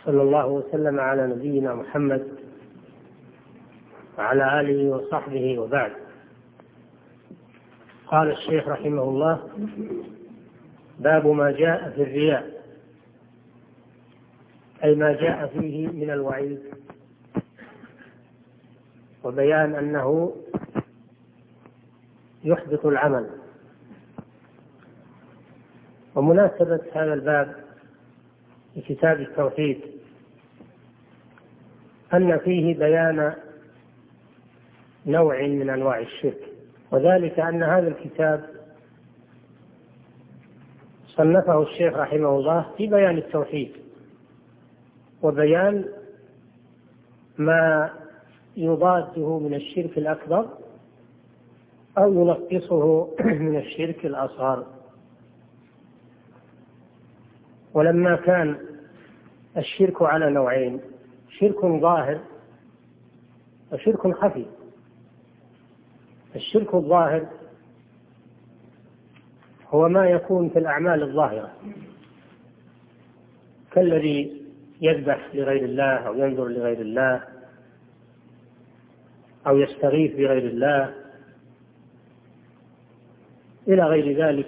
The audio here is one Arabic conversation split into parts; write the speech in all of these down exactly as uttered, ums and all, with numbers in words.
صلى الله وسلم على نبينا محمد وعلى آله وصحبه وبعد. قال الشيخ رحمه الله: باب ما جاء في الرياء، أي ما جاء فيه من الوعيد وبيان أنه يحبط العمل. ومناسبة هذا الباب في كتاب التوحيد أن فيه بيان نوع من أنواع الشرك، وذلك أن هذا الكتاب صنفه الشيخ رحمه الله في بيان التوحيد وبيان ما يضاده من الشرك الأكبر أو ينقصه من الشرك الأصغر. ولما كان الشرك على نوعين، شرك ظاهر وشرك خفي، الشرك الظاهر هو ما يكون في الأعمال الظاهرة كالذي يذبح لغير الله أو ينذر لغير الله أو يستغيث بغير الله إلى غير ذلك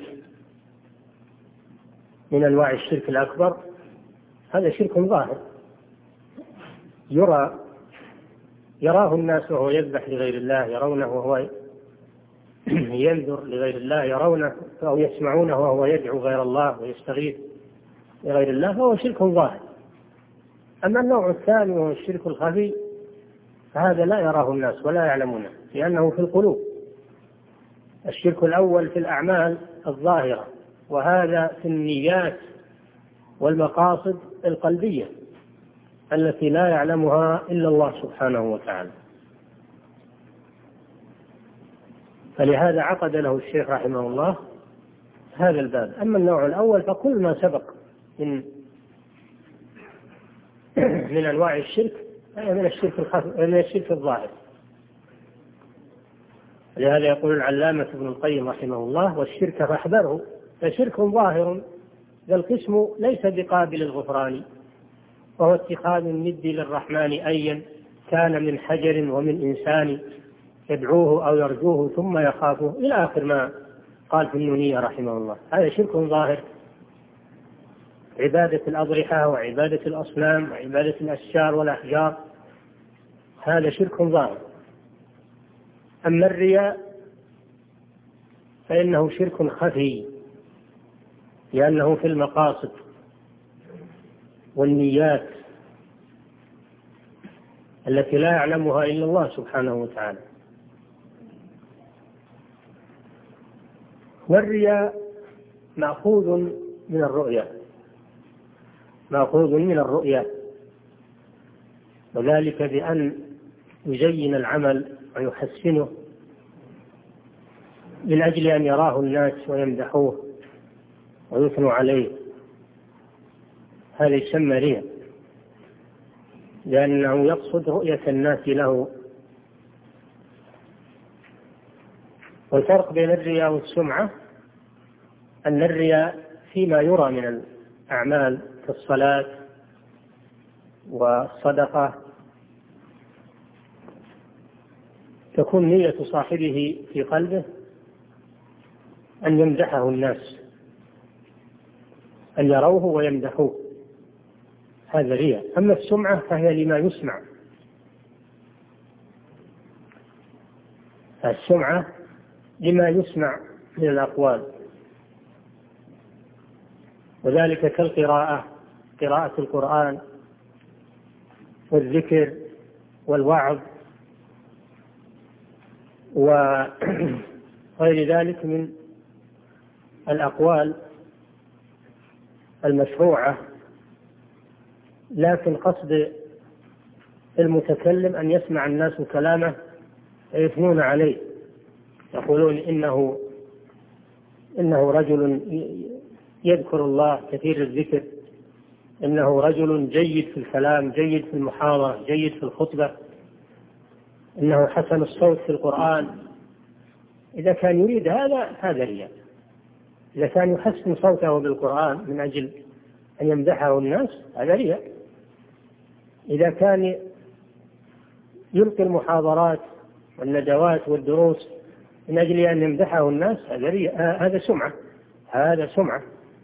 من أنواع الشرك الأكبر. هذا شرك ظاهر يرى يراه الناس وهو يذبح لغير الله، يرونه وهو ينذر لغير الله، يرونه أو يسمعونه وهو يدعو غير الله ويستغيث لغير الله، فهو شرك ظاهر. أما النوع الثاني وهو الشرك الخفي فهذا لا يراه الناس ولا يعلمونه، لأنه في القلوب. الشرك الأول في الأعمال الظاهرة، وهذا في النيات والمقاصد القلبية التي لا يعلمها إلا الله سبحانه وتعالى. فلهذا عقد له الشيخ رحمه الله هذا الباب. أما النوع الأول فكل ما سبق من من أنواع الشرك من الشرك الخفي من الشرك الظاهر. لهذا يقول العلامة ابن القيم رحمه الله: والشرك فاحذره، فشرك ظاهر ذا القسم ليس بقابل الغفران، وهو اتخاذ الند للرحمن أيا كان من حجر ومن إنسان يدعوه أو يرجوه ثم يخافه، إلى آخر ما قال في النونية رحمه الله. هذا شرك ظاهر، عبادة الأضرحة وعبادة الأصنام وعبادة الأشجار والأحجار، هذا شرك ظاهر. أما الرياء فإنه شرك خفي، لأنه في المقاصد والنيات التي لا يعلمها إلا الله سبحانه وتعالى. والرياء مأخوذ من الرؤيا مأخوذ من الرؤيا وذلك بأن يزين العمل ويحسنه من أجل أن يراه الناس ويمدحوه ويثنوا عليه، هذا يسمى رياء، لأنه يقصد رؤية الناس له. والفرق بين الرياء والسمعة أن الرياء فيما يرى من الأعمال كالصلاة والصدقة تكون نية صاحبه في قلبه أن يمدحه الناس، أن يروه ويمدحوه، هذا رياء. أما السمعة فهي لما يسمع، السمعة لما يسمع من الأقوال، وذلك كالقراءة، قراءة القرآن والذكر والوعظ وغير ذلك من الأقوال المشروعة. لكن قصد المتكلم أن يسمع الناس كلامه ويثنون عليه، يقولون إنه إنه رجل يذكر الله كثير الذكر، إنه رجل جيد في الكلام، جيد في المحاضرة، جيد في الخطبة، إنه حسن الصوت في القرآن. إذا كان يريد هذا هذا رياء. إذا كان يحسن صوته بالقرآن من أجل أن يمدحه الناس هذا رياء. إذا كان يلقي المحاضرات والندوات والدروس من أجل أن يمدحه الناس، هذا سمعة، هذا سمعة،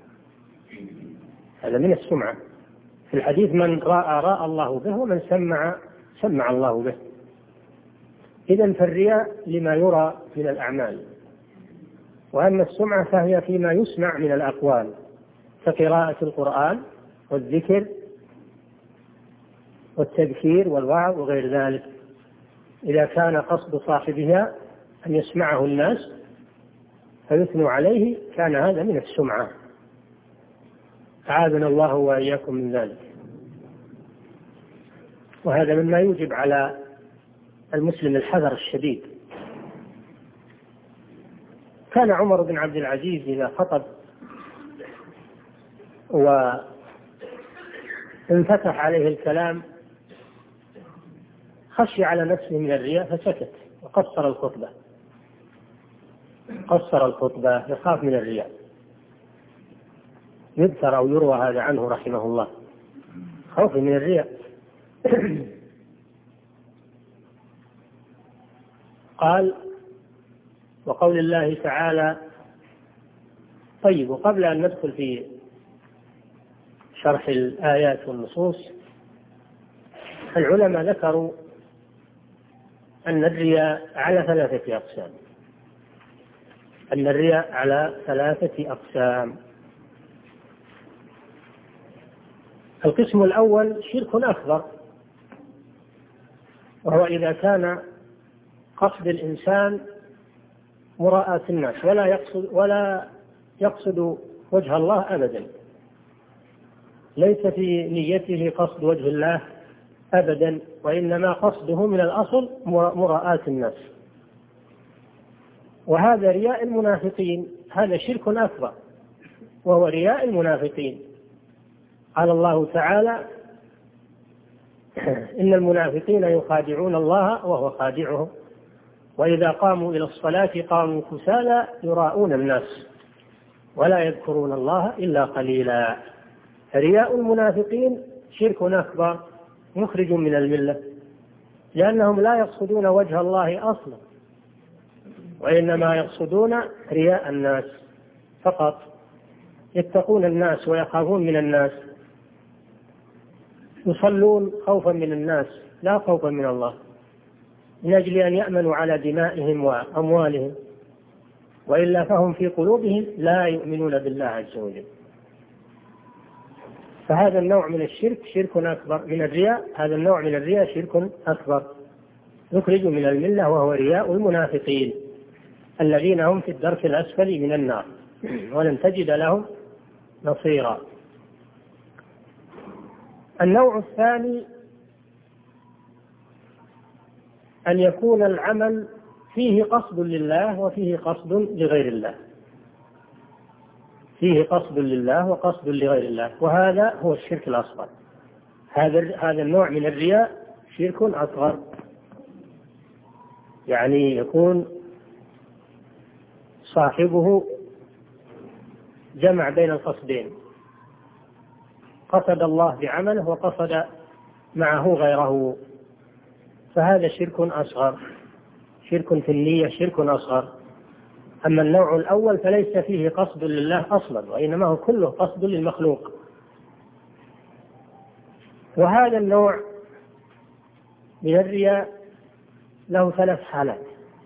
هذا من السمعة. في الحديث من رأى رأى الله به، ومن سمع سمع الله به. إذن فالرياء لما يرى من الأعمال، وأما السمعة فهي فيما يسمع من الأقوال كقراءة القرآن والذكر والتذكير والوعظ وغير ذلك. إذا كان قصد صاحبها أن يسمعه الناس فيثنوا عليه كان هذا من السمعة، أعاذنا الله وإياكم من ذلك. وهذا مما يوجب على المسلم الحذر الشديد. كان عمر بن عبد العزيز إذا خطب وانفتح عليه الكلام خشي على نفسه من الرياء فسكت وقصر الخطبة، قصر الخطبة يخاف من الرياء. يذكر أو يروى هذا عنه رحمه الله، خوف من الرياء. قال: وقول الله تعالى. طيب، وقبل أن ندخل في شرح الآيات والنصوص، العلماء ذكروا أن الرياء على ثلاثة أقسام، أن الرياء على ثلاثة أقسام. القسم الأول شرك أكبر، وهو إذا كان قصد الإنسان مراءة الناس ولا يقصد ولا يقصد وجه الله أبدا، ليس في نيته قصد وجه الله أبدا، وإنما قصده من الأصل مراءة الناس، وهذا رياء المنافقين، هذا شرك أكبر وهو رياء المنافقين. قال الله تعالى: إن المنافقين يخادعون الله وهو خادعهم وإذا قاموا إلى الصلاة قاموا كسالى يراءون الناس ولا يذكرون الله إلا قليلا. رياء المنافقين شرك أكبر مخرج من الملة، لأنهم لا يقصدون وجه الله أصلا، وإنما يقصدون رياء الناس فقط، يتقون الناس ويخافون من الناس، يصلون خوفا من الناس لا خوفا من الله، من أجل أن يأمنوا على دمائهم وأموالهم، وإلا فهم في قلوبهم لا يؤمنون بالله عز وجل. فهذا النوع من الشرك شرك أكبر. من الرياء، هذا النوع من الرياء شرك أكبر يخرج من الملة، وهو رياء المنافقين الذين هم في الدرك الأسفل من النار ولن تجد لهم نصيرا. النوع الثاني أن يكون العمل فيه قصد لله وفيه قصد لغير الله، فيه قصد لله وقصد لغير الله، وهذا هو الشرك الأصغر. هذا هذا النوع من الرياء شرك أصغر، يعني يكون صاحبه جمع بين القصدين، قصد الله بعمله وقصد معه غيره، فهذا شرك أصغر، شرك في النية، شرك أصغر. أما النوع الأول فليس فيه قصد لله أصلا، وإنما هو كله قصد للمخلوق. وهذا النوع من الرياء له ثلاث حالات،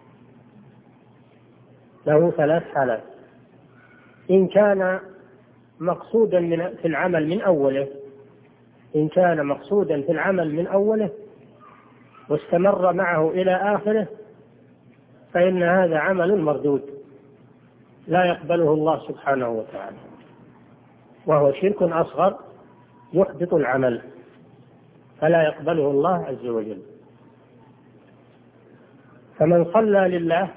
له ثلاث حالات. إن كان مقصودا من في العمل من أوله، إن كان مقصودا في العمل من أوله واستمر معه إلى آخره فإن هذا عمل مردود لا يقبله الله سبحانه وتعالى، وهو شرك أصغر يحبط العمل فلا يقبله الله عز وجل. فمن صلى لله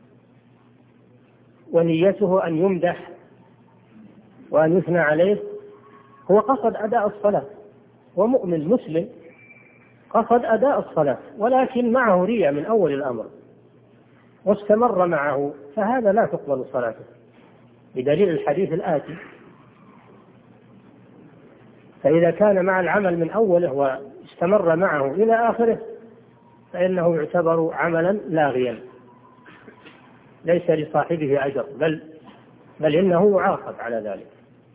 ونيته أن يمدح وأن يثنى عليه، هو قصد أداء الصلاة ومؤمن مسلم، قصد أداء الصلاة ولكن معه رياء من أول الأمر واستمر معه، فهذا لا تقبل صلاته بدليل الحديث الآتي: فإذا كان مع العمل من أوله واستمر معه إلى آخره فإنه يعتبر عملا لاغيا ليس لصاحبه أجر، بل بل إنه يعاقب على ذلك.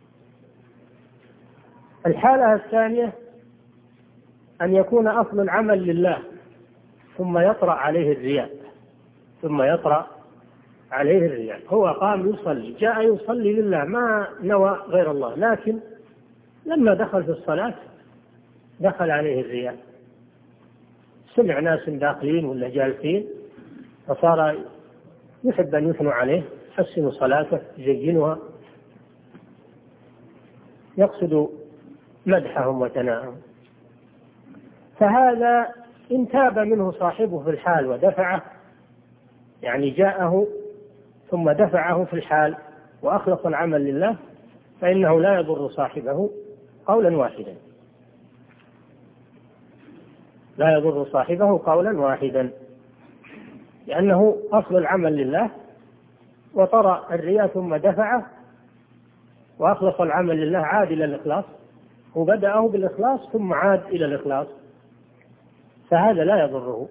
الحالة الثانية أن يكون أصل العمل لله ثم يطرأ عليه الرياء ثم يطرأ عليه الرياء هو قام يصلي، جاء يصلي لله ما نوى غير الله، لكن لما دخل في الصلاة دخل عليه الرياء، سمع ناس داخلين ولا جالسين فصار يحب أن يثنوا عليه، يحسن صلاته يزينها، يقصد مدحهم وثناءهم. فهذا إن تاب منه صاحبه في الحال ودفعه، يعني جاءه ثم دفعه في الحال وأخلص العمل لله، فإنه لا يضر صاحبه قولا واحدا، لا يضر صاحبه قولا واحدا، لأنه أصل العمل لله وطرأ الرياء ثم دفعه وأخلص العمل لله، عاد إلى الإخلاص، وبدأه بالإخلاص ثم عاد إلى الإخلاص، فهذا لا يضره.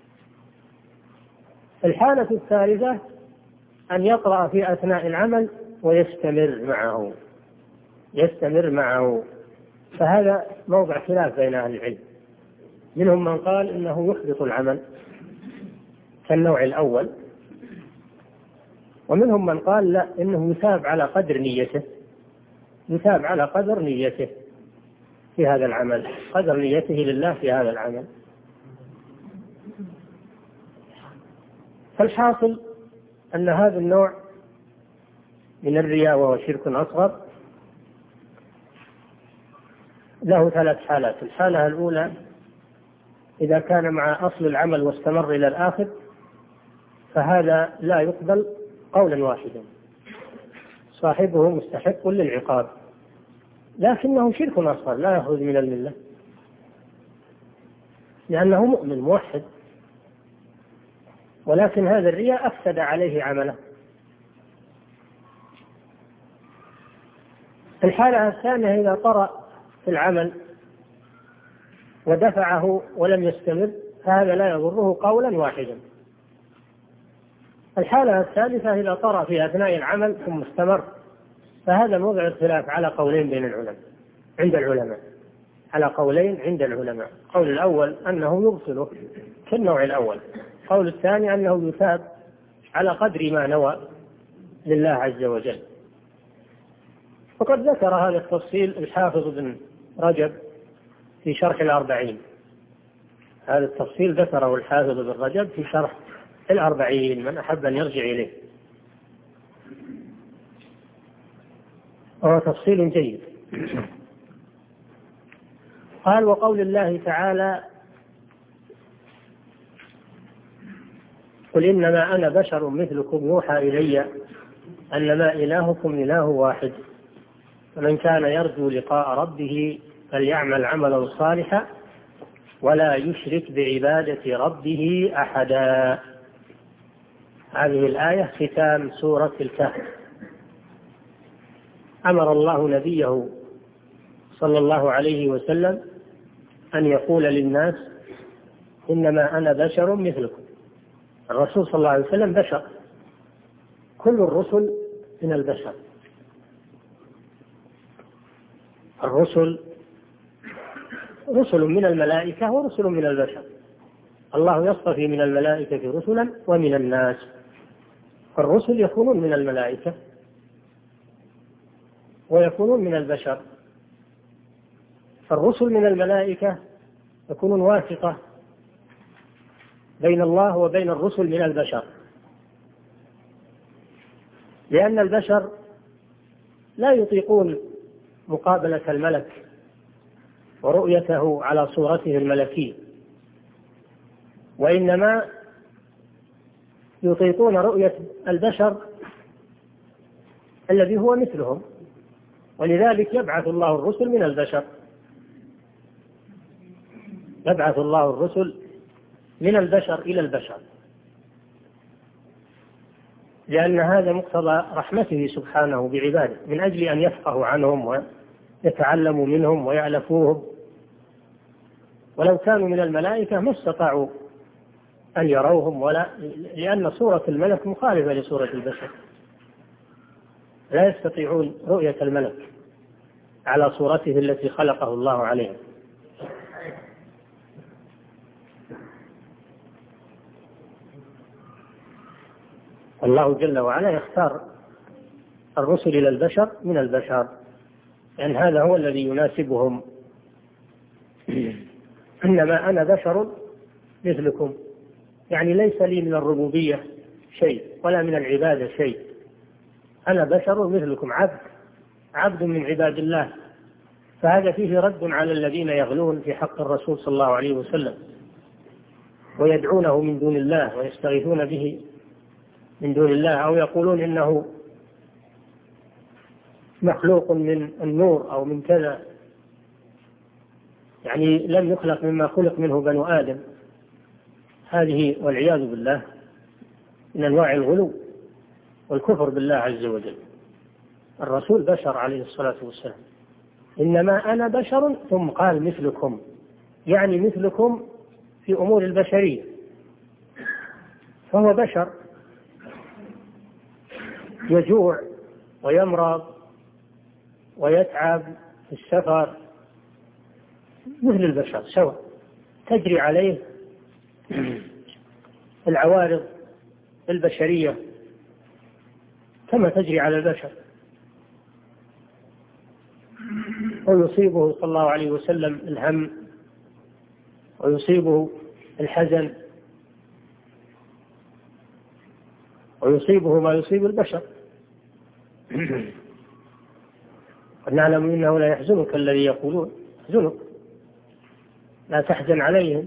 الحالة الثالثة أن يقرأ في أثناء العمل ويستمر معه يستمر معه فهذا موضع خلاف بين أهل العلم، منهم من قال إنه يحبط العمل كالنوع الأول، ومنهم من قال لا، إنه يثاب على قدر نيته يثاب على قدر نيته في هذا العمل، قدر نيته لله في هذا العمل. فالحاصل أن هذا النوع من الرياء وهو شرك أصغر له ثلاث حالات. الحالة الأولى إذا كان مع أصل العمل واستمر إلى الآخر فهذا لا يقبل قولا واحدا، صاحبه مستحق للعقاب، لكنه شرك أصغر لا يخرج من الملة لأنه مؤمن موحد، ولكن هذا الرياء أفسد عليه عمله. الحالة الثانية إذا طرأ في العمل ودفعه ولم يستمر فهذا لا يضره قولا واحدا. الحالة الثالثة إذا طرأ في أثناء العمل ثم استمر فهذا موضع الخلاف على قولين بين العلماء عند العلماء على قولين عند العلماء قول الأول أنه يغسله كالنوع الأول، قول الثاني أنه يثاب على قدر ما نوى لله عز وجل. وقد ذكر هذا التفصيل الحافظ ابن رجب في شرح الأربعين، هذا التفصيل ذكره الحافظ ابن رجب في شرح الأربعين، من أحب أن يرجع إليه، وهو تفصيل جيد. قال وقول الله تعالى قل إنما أنا بشر مثلكم يوحى إلي أنما إلهكم إله واحد فمن كان يرجو لقاء ربه فليعمل عملا صالحا ولا يشرك بعبادة ربه أحدا. هذه الآية ختام سورة الكهف. أمر الله نبيه صلى الله عليه وسلم أن يقول للناس إنما أنا بشر مثلكم. الرسول صلى الله عليه وسلم بشر، كل الرسل من البشر، الرسل رسل من الملائكة ورسل من البشر، الله يصطفي من الملائكة رسلا ومن الناس، فالرسل يكونون من الملائكة ويكونون من البشر. فالرسل من الملائكة يكونون واسطة بين الله وبين الرسل من البشر، لأن البشر لا يطيقون مقابلة الملك ورؤيته على صورته الملكية، وإنما يطيقون رؤية البشر الذي هو مثلهم، ولذلك يبعث الله الرسل من البشر، يبعث الله الرسل من البشر إلى البشر، لأن هذا مقتضى رحمته سبحانه بعباده، من أجل أن يفقهوا عنهم يتعلموا منهم ويألفوهم، ولو كانوا من الملائكة ما استطاعوا أن يروهم، ولا لأن صورة الملك مخالفة لصورة البشر، لا يستطيعون رؤية الملك على صورته التي خلقه الله عليها. الله جل وعلا يختار الرسل إلى البشر من البشر، لأن يعني هذا هو الذي يناسبهم. إنما أنا بشر مثلكم، يعني ليس لي من الربوبية شيء ولا من العبادة شيء، أنا بشر مثلكم، عبد عبد من عباد الله. فهذا فيه رد على الذين يغلون في حق الرسول صلى الله عليه وسلم ويدعونه من دون الله ويستغيثون به من دون الله، أو يقولون إنه مخلوق من النور أو من كذا، يعني لم يخلق مما خلق منه بنو آدم. هذه والعياذ بالله من أنواع الغلو والكفر بالله عز وجل. الرسول بشر عليه الصلاة والسلام، إنما أنا بشر، ثم قال مثلكم، يعني مثلكم في أمور البشرية، فهو بشر يجوع ويمرض ويتعب في السفر مثل البشر سواء، تجري عليه العوارض البشرية كما تجري على البشر، ويصيبه صلى الله عليه وسلم الهم ويصيبه الحزن ويصيبه ما يصيب البشر. قد نعلم إنه لا يحزنك الذي يقولون، يحزنك، لا تحزن عليهم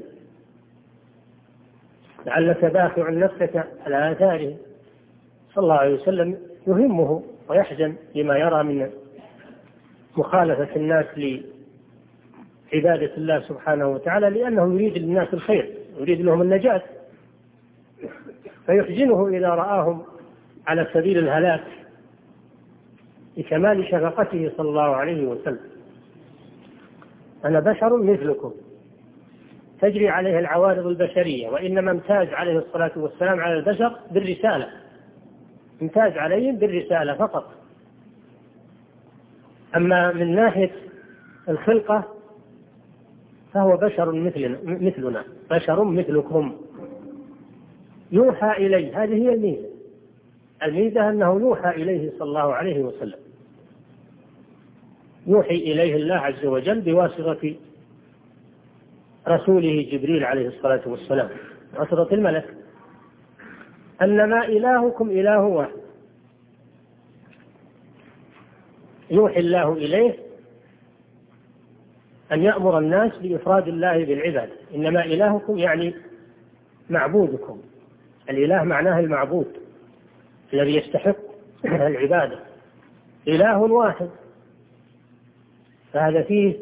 لعلك باخع نفسك على آثارهم. صلى الله عليه وسلم يهمه ويحزن لما يرى من مخالفة الناس لعبادة الله سبحانه وتعالى، لأنه يريد للناس الخير، يريد لهم النجاة، فيحزنه إذا رآهم على سبيل الهلاك لكمال شفقته صلى الله عليه وسلم. أنا بشر مثلكم تجري عليه العوارض البشرية، وإنما امتاز عليه الصلاة والسلام على البشر بالرسالة، امتاز عليهم بالرسالة فقط. أما من ناحية الخلقة فهو بشر مثلنا, مثلنا بشر مثلكم يوحى إليه. هذه هي الميزة، الميزة أنه يوحى إليه صلى الله عليه وسلم، يوحي إليه الله عز وجل بواسطة رسوله جبريل عليه الصلاة والسلام، واسطة الملك، أنما إلهكم إله واحد. يوحي الله إليه أن يأمر الناس بإفراد الله بالعبادة. إنما إلهكم يعني معبودكم، الإله معناه المعبود الذي يستحق العبادة، إله واحد. فهذا فيه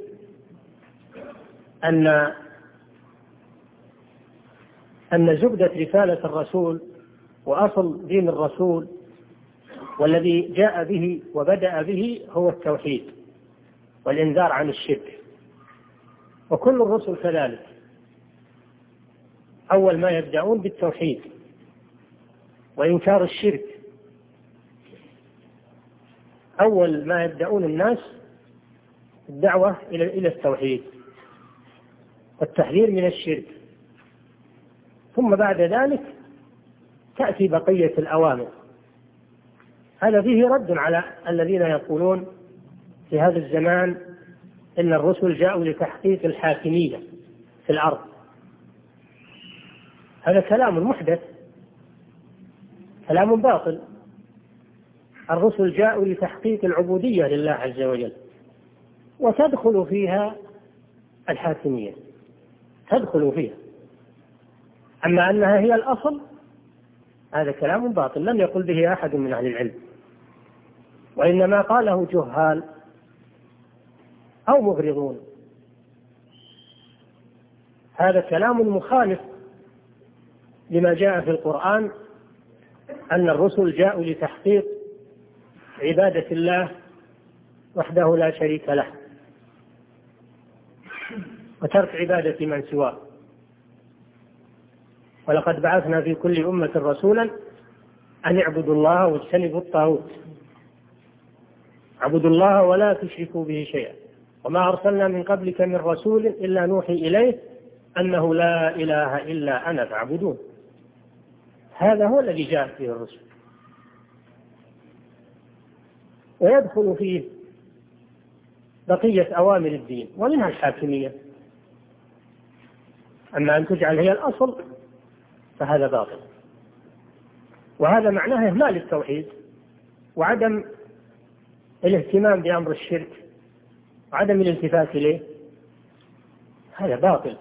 أن أن زبدة رسالة الرسول وأصل دين الرسول والذي جاء به وبدأ به هو التوحيد والإنذار عن الشرك، وكل الرسل كذلك أول ما يبدأون بالتوحيد وإنكار الشرك، أول ما يبدأون الناس الدعوة إلى إلى التوحيد والتحذير من الشرك، ثم بعد ذلك تأتي بقية الأوامر. هذا فيه رد على الذين يقولون في هذا الزمان إن الرسل جاءوا لتحقيق الحاكمية في الأرض. هذا كلام محدث، كلام باطل. الرسل جاءوا لتحقيق العبودية لله عز وجل، وتدخل فيها الحاكمية، تدخل فيها. أما أنها هي الأصل هذا كلام باطل لم يقل به أحد من أهل العلم، وإنما قاله جهال أو مغرضون. هذا كلام مخالف لما جاء في القرآن أن الرسل جاءوا لتحقيق عبادة الله وحده لا شريك له، وترك عبادة من سواه. ولقد بعثنا في كل أمة رسولا أن اعبدوا الله واجتنبوا الطاغوت، اعبدوا الله ولا تشركوا به شيئا، وما أرسلنا من قبلك من رسول إلا نوحي إليه أنه لا إله إلا أنا فاعبدون. هذا هو الذي جاءت به الرسل، ويدخل فيه بقية أوامر الدين ومنها الحاكمية. أما أن تجعل هي الأصل فهذا باطل، وهذا معناه إهمال التوحيد وعدم الاهتمام بأمر الشرك وعدم الالتفات إليه. هذا باطل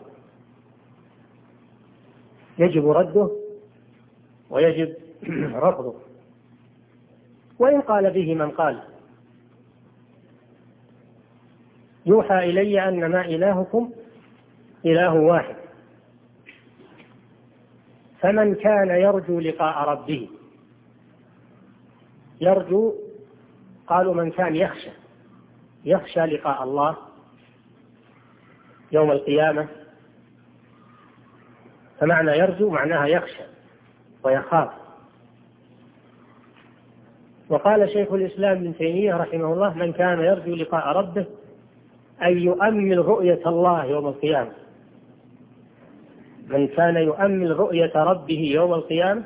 يجب رده ويجب رفضه، وإن قال به من قال. يوحى إلي أنما إلهكم إله واحد فمن كان يرجو لقاء ربه. يرجو، قالوا من كان يخشى يخشى لقاء الله يوم القيامة، فمعنى يرجو معناها يخشى ويخاف. وقال شيخ الإسلام ابن تيمية رحمه الله من كان يرجو لقاء ربه أن يؤمل رؤية الله يوم القيامة. من كان يؤمل رؤية ربه يوم القيامة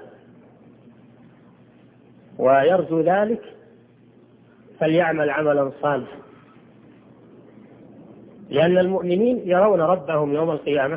ويرجو ذلك فليعمل عملا صالحا، لأن المؤمنين يرون ربهم يوم القيامة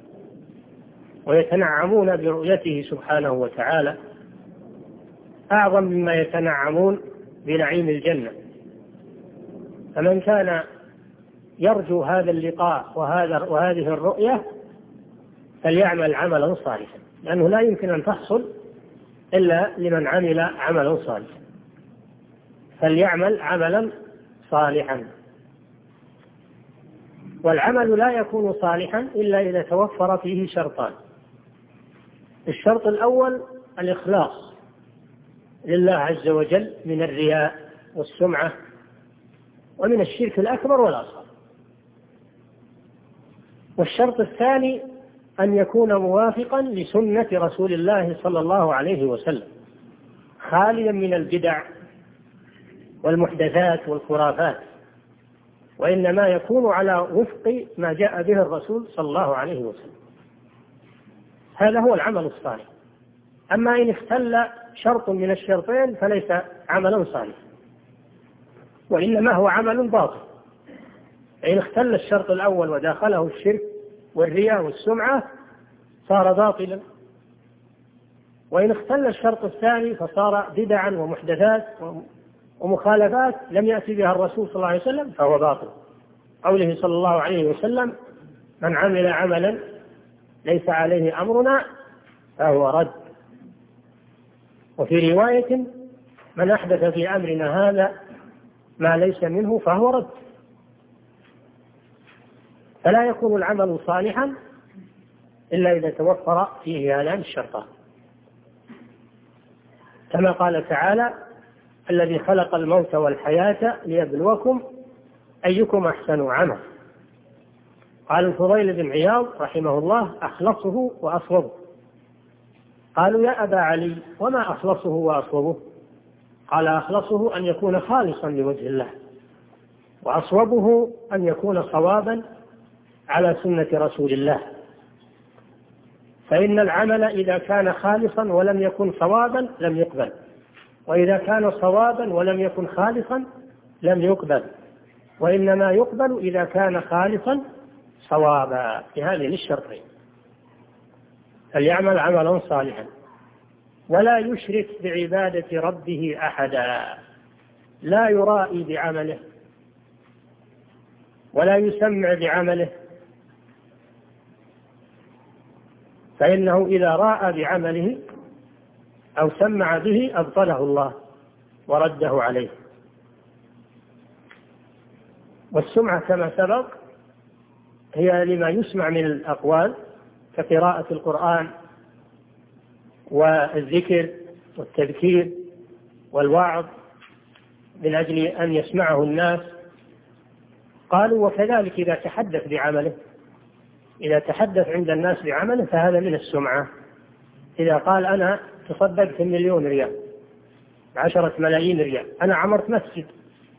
ويتنعمون برؤيته سبحانه وتعالى أعظم مما يتنعمون بنعيم الجنة. فمن كان يرجو هذا اللقاء وهذا وهذه الرؤية فليعمل عملا صالحا، لأنه لا يمكن أن تحصل إلا لمن عمل عملا صالحا. فليعمل عملا صالحا، والعمل لا يكون صالحا إلا إذا توفر فيه شرطان. الشرط الأول الإخلاص لله عز وجل من الرياء والسمعة ومن الشرك الأكبر والأصغر. والشرط الثاني أن يكون موافقا لسنة رسول الله صلى الله عليه وسلم، خاليا من البدع والمحدثات والخرافات، وإنما يكون على وفق ما جاء به الرسول صلى الله عليه وسلم. هذا هو العمل الصالح. أما إن اختل شرط من الشرطين فليس عملا صالحا، وإنما هو عمل باطل. إن اختل الشرط الأول وداخله الشرك والرياء والسمعة صار باطلا، وإن اختل الشرط الثاني فصار بدعا ومحدثات ومخالفات لم يأتي بها الرسول صلى الله عليه وسلم فهو باطل. قوله صلى الله عليه وسلم من عمل عملا ليس عليه أمرنا فهو رد. وفي رواية من أحدث في أمرنا هذا ما ليس منه فهو رد. فلا يكون العمل صالحا إلا إذا توفر فيه هذان الشرطان، كما قال تعالى الذي خلق الموت والحياة ليبلوكم أيكم أحسن عملا. قال الفضيل بن عياض رحمه الله أخلصه وأصوبه. قالوا يا أبا علي وما أخلصه وأصوبه؟ قال أخلصه أن يكون خالصا لوجه الله، وأصوبه أن يكون صوابا على سنة رسول الله. فإن العمل إذا كان خالصا ولم يكن صوابا لم يقبل، وإذا كان صوابا ولم يكن خالصا لم يقبل، وإنما يقبل إذا كان خالصا صوابا في هذين الشرطين. فليعمل عملا صالحا ولا يشرك بعبادة ربه أحدا، لا يرائي بعمله ولا يسمع بعمله، فإنه إذا راى بعمله أو سمع به أبطله الله ورده عليه. والسمعة كما سبق هي لما يسمع من الأقوال كقراءة القرآن والذكر والتذكير والوعظ من أجل أن يسمعه الناس. قالوا وكذلك إذا تحدث بعمله إذا تحدث عند الناس بعمله فهذا من السمعة. إذا قال أنا تصدقت مليون ريال، عشرة ملايين ريال، أنا عمرت مسجد،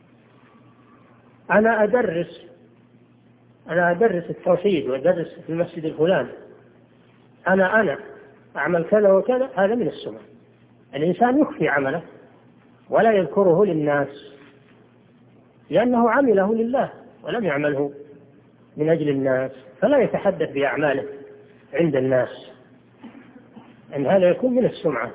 أنا أدرس أنا أدرس التوحيد وأدرس في المسجد الفلاني، أنا أنا أعمل كذا وكذا، هذا من السمعة. الإنسان يخفي عمله ولا يذكره للناس، لأنه عمله لله ولم يعمله من أجل الناس، فلا يتحدث بأعماله عند الناس، أن هذا يكون من السمعة.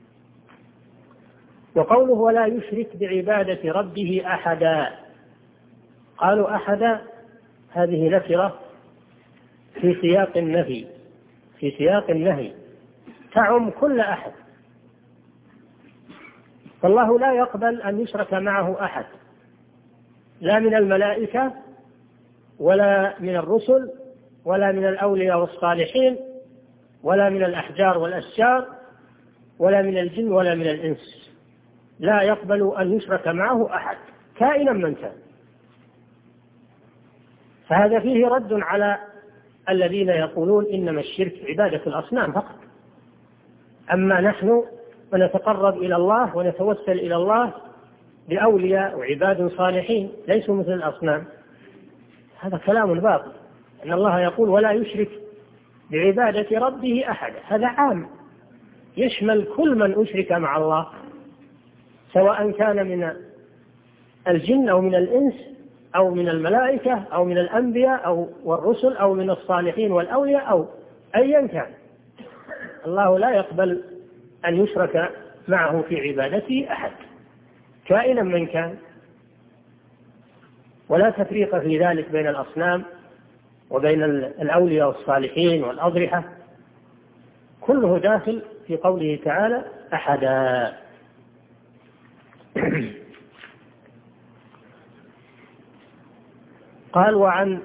وقوله ولا يشرك بعبادة ربه أحدا، قالوا أحدا هذه نكرة في سياق النهي، في سياق النهي تعم كل أحد، فالله لا يقبل أن يشرك معه أحد، لا من الملائكة ولا من الرسل ولا من الأولياء والصالحين ولا من الأحجار والأشجار ولا من الجن ولا من الإنس، لا يقبل أن يشرك معه أحد كائنا من كان. فهذا فيه رد على الذين يقولون إنما الشرك عبادة الأصنام فقط، أما نحن فنتقرب إلى الله ونتوسل إلى الله بأولياء وعباد صالحين ليسوا مثل الأصنام. هذا كلام باطل، أن الله يقول ولا يشرك بعبادة ربه أحد، هذا عام يشمل كل من أشرك مع الله، سواء كان من الجن أو من الإنس أو من الملائكة أو من الأنبياء أو والرسل أو من الصالحين والأولياء أو أيا كان، الله لا يقبل أن يشرك معه في عبادته أحد كائنا من كان. ولا تفريق في ذلك بين الأصنام وبين الأولياء والصالحين والأضرحة، كله داخل في قوله تعالى أحدا. قال وعن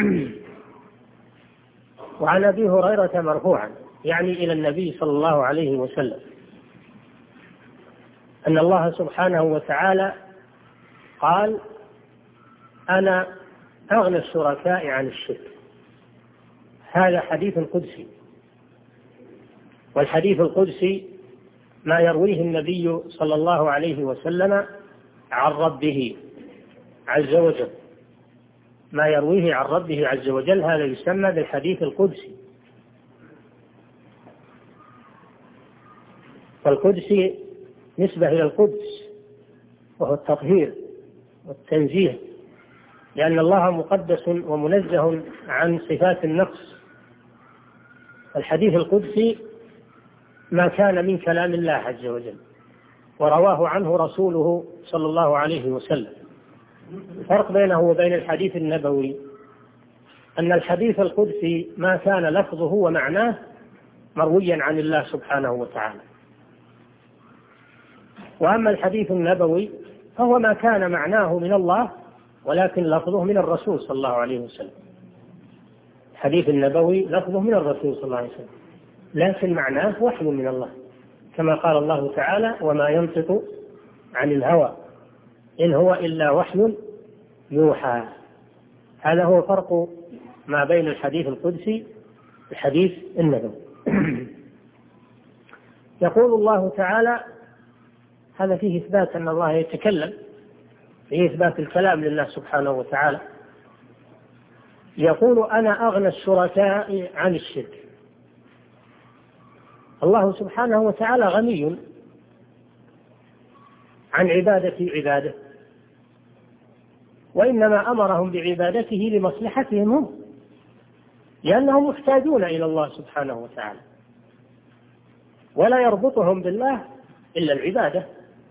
وعن أبي هريرة مرفوعا، يعني إلى النبي صلى الله عليه وسلم، أن الله سبحانه وتعالى قال أنا أغنى الشركاء عن الشرك. هذا حديث قدسي، والحديث القدسي ما يرويه النبي صلى الله عليه وسلم عن ربه عز وجل، ما يرويه عن ربه عز وجل هذا يسمى بالحديث القدسي. والقدسي نسبة إلى القدس وهو التطهير والتنزيه، لأن الله مقدس ومنزه عن صفات النقص. الحديث القدسي ما كان من كلام الله عز وجل ورواه عنه رسوله صلى الله عليه وسلم. الفرق بينه وبين الحديث النبوي أن الحديث القدسي ما كان لفظه ومعناه مرويا عن الله سبحانه وتعالى، وأما الحديث النبوي فهو ما كان معناه من الله ولكن لفظه من الرسول صلى الله عليه وسلم. الحديث النبوي لفظه من الرسول صلى الله عليه وسلم لكن معناه وحي من الله، كما قال الله تعالى وما ينطق عن الهوى إن هو إلا وحي يوحى. هذا هو فرق ما بين الحديث القدسي والحديث النبوي. يقول الله تعالى، هذا فيه إثبات أن الله يتكلم، فيه إثبات الكلام لله سبحانه وتعالى. يقول أنا أغنى الشركاء عن الشرك. الله سبحانه وتعالى غني عن عبادة عباده، وإنما أمرهم بعبادته لمصلحتهم هم، لأنهم محتاجون إلى الله سبحانه وتعالى، ولا يربطهم بالله إلا العبادة،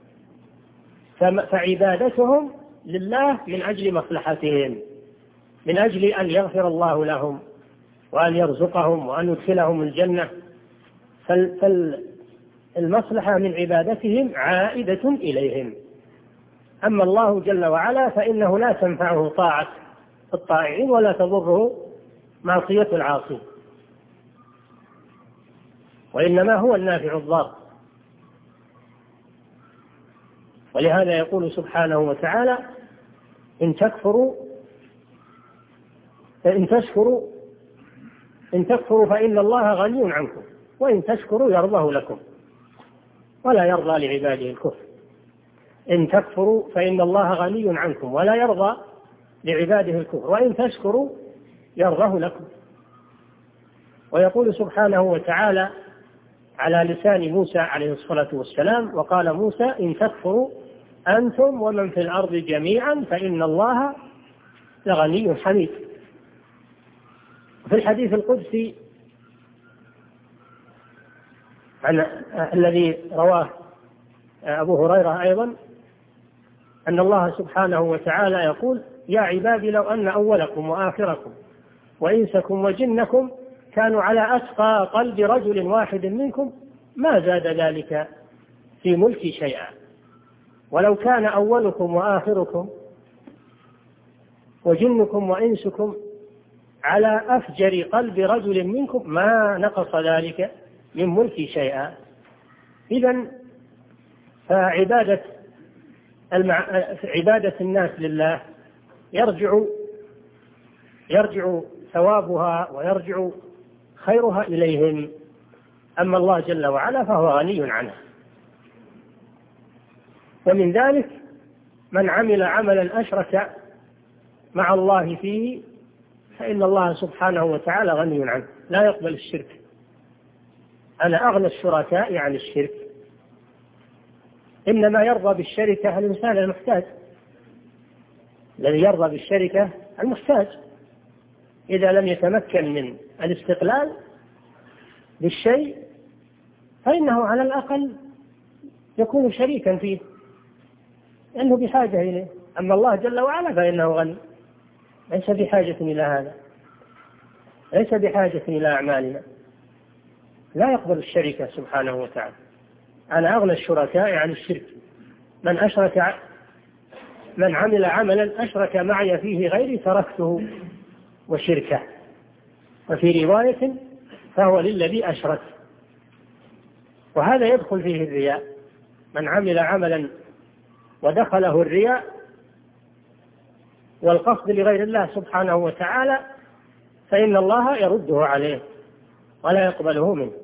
فعبادتهم لله من أجل مصلحتهم، من أجل أن يغفر الله لهم وأن يرزقهم وأن يدخلهم الجنة. فالمصلحة من عبادتهم عائدة إليهم. أما الله جل وعلا فإنه لا تنفعه طاعة الطائعين ولا تضره معصية العاصين، وإنما هو النافع الضار. ولهذا يقول سبحانه وتعالى إن تكفروا إن تشكروا إن تكفروا فإن الله غني عنكم وإن تشكروا يرضه لكم ولا يرضى لعباده الكفر. إن تكفروا فإن الله غني عنكم ولا يرضى لعباده الكفر وإن تشكروا يرضه لكم. ويقول سبحانه وتعالى على لسان موسى عليه الصلاة والسلام: وقال موسى إن تكفروا أنتم ومن في الأرض جميعا فإن الله لغني حميد. في الحديث القدسي عن الذي رواه أبو هريرة أيضا أن الله سبحانه وتعالى يقول: يا عبادي لو أن أولكم وآخركم وإنسكم وجنكم كانوا على أتقى قلب رجل واحد منكم ما زاد ذلك في ملكي شيئا، ولو كان أولكم وآخركم وجنكم وإنسكم على أفجر قلب رجل منكم ما نقص ذلك من ملكي شيئا. إذن فعبادة المع... عبادة الناس لله يرجع يرجع ثوابها ويرجع خيرها إليهم، أما الله جل وعلا فهو غني عنه. ومن ذلك من عمل عملا أشرك مع الله فيه فإن الله سبحانه وتعالى غني عنه لا يقبل الشرك. أنا أغنى الشركاء عن الشرك. إنما يرضى بالشركة الإنسان المحتاج، الذي يرضى بالشركة المحتاج إذا لم يتمكن من الاستقلال بالشيء فإنه على الأقل يكون شريكا فيه لأنه بحاجة إليه. أما الله جل وعلا فإنه غني ليس بحاجة إلى هذا، ليس بحاجة إلى أعمالنا، لا يقبل الشركة سبحانه وتعالى. أنا أغنى الشركاء عن الشرك. من أشرك من عمل عملا أشرك معي فيه غيري تركته وشركه. وفي رواية فهو للذي أشرك. وهذا يدخل فيه الرياء. من عمل عملا ودخله الرياء والقصد لغير الله سبحانه وتعالى فإن الله يرده عليه ولا يقبله منه.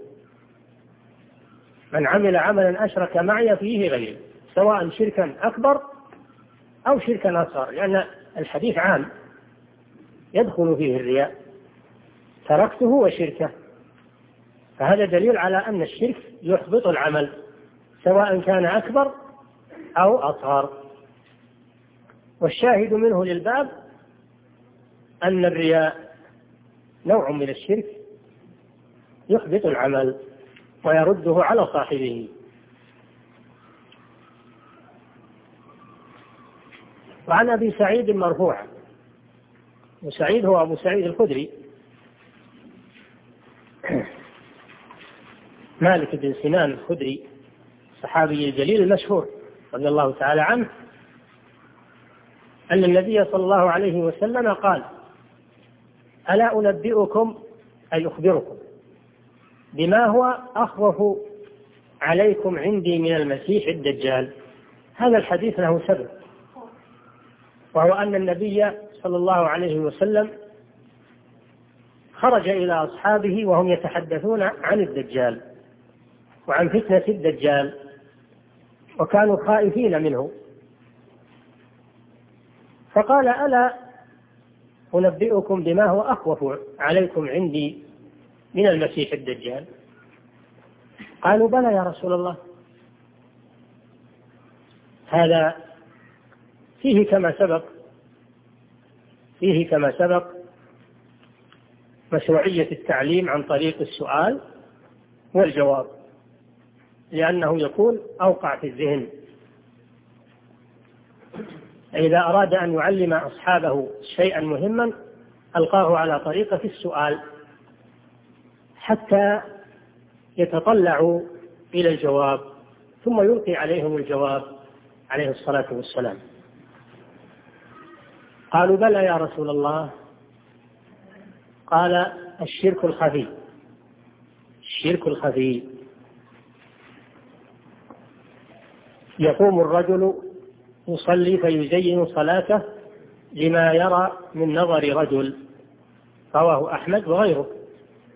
من عمل عملا أشرك معي فيه غيري، سواء شركا أكبر أو شركا أصغر، لأن الحديث عام يدخل فيه الرياء، تركته وشركه. فهذا دليل على أن الشرك يحبط العمل سواء كان أكبر أو أصغر. والشاهد منه للباب أن الرياء نوع من الشرك يحبط العمل ويرده على صاحبه. وعن أبي سعيد مرفوعا، وسعيد هو أبو سعيد الخدري مالك بن سنان الخدري الصحابي الجليل المشهور رضي الله تعالى عنه، أن النبي صلى الله عليه وسلم قال: ألا أنبئكم أي أخبركم بما هو أخوف عليكم عندي من المسيح الدجال. هذا الحديث له سبب، وهو أن النبي صلى الله عليه وسلم خرج إلى أصحابه وهم يتحدثون عن الدجال وعن فتنة الدجال، وكانوا خائفين منه، فقال: ألا أنبئكم بما هو أخوف عليكم عندي من المسيح الدجال؟ قالوا: بلى يا رسول الله. هذا فيه كما سبق فيه كما سبق مشروعية التعليم عن طريق السؤال والجواب، لأنه يكون أوقع في الذهن. إذا أراد أن يعلم أصحابه شيئا مهما ألقاه على طريقة السؤال حتى يتطلعوا إلى الجواب، ثم يلقي عليهم الجواب عليه الصلاة والسلام. قالوا: بلى يا رسول الله. قال: الشرك الخفي. الشرك الخفي: يقوم الرجل يصلي فيزين صلاته لما يرى من نظر رجل. رواه أحمد وغيره.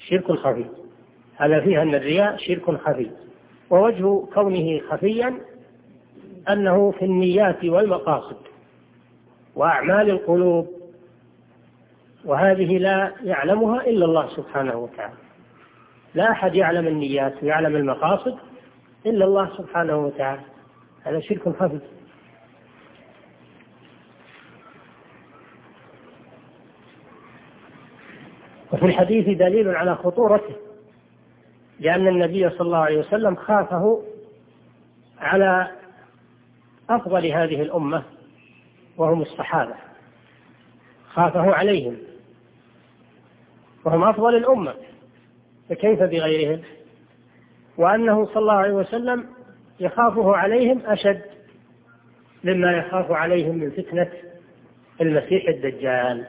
شرك خفي، هذا فيها أن الرياء شرك خفي. ووجه كونه خفيا أنه في النيات والمقاصد وأعمال القلوب، وهذه لا يعلمها إلا الله سبحانه وتعالى. لا أحد يعلم النيات ويعلم المقاصد إلا الله سبحانه وتعالى، هذا شرك خفي. وفي الحديث دليل على خطورته، لأن النبي صلى الله عليه وسلم خافه على أفضل هذه الأمة وهم الصحابة، خافه عليهم وهم أفضل الأمة، فكيف بغيرهم؟ وأنه صلى الله عليه وسلم يخافه عليهم أشد مما يخاف عليهم من فتنة المسيح الدجال،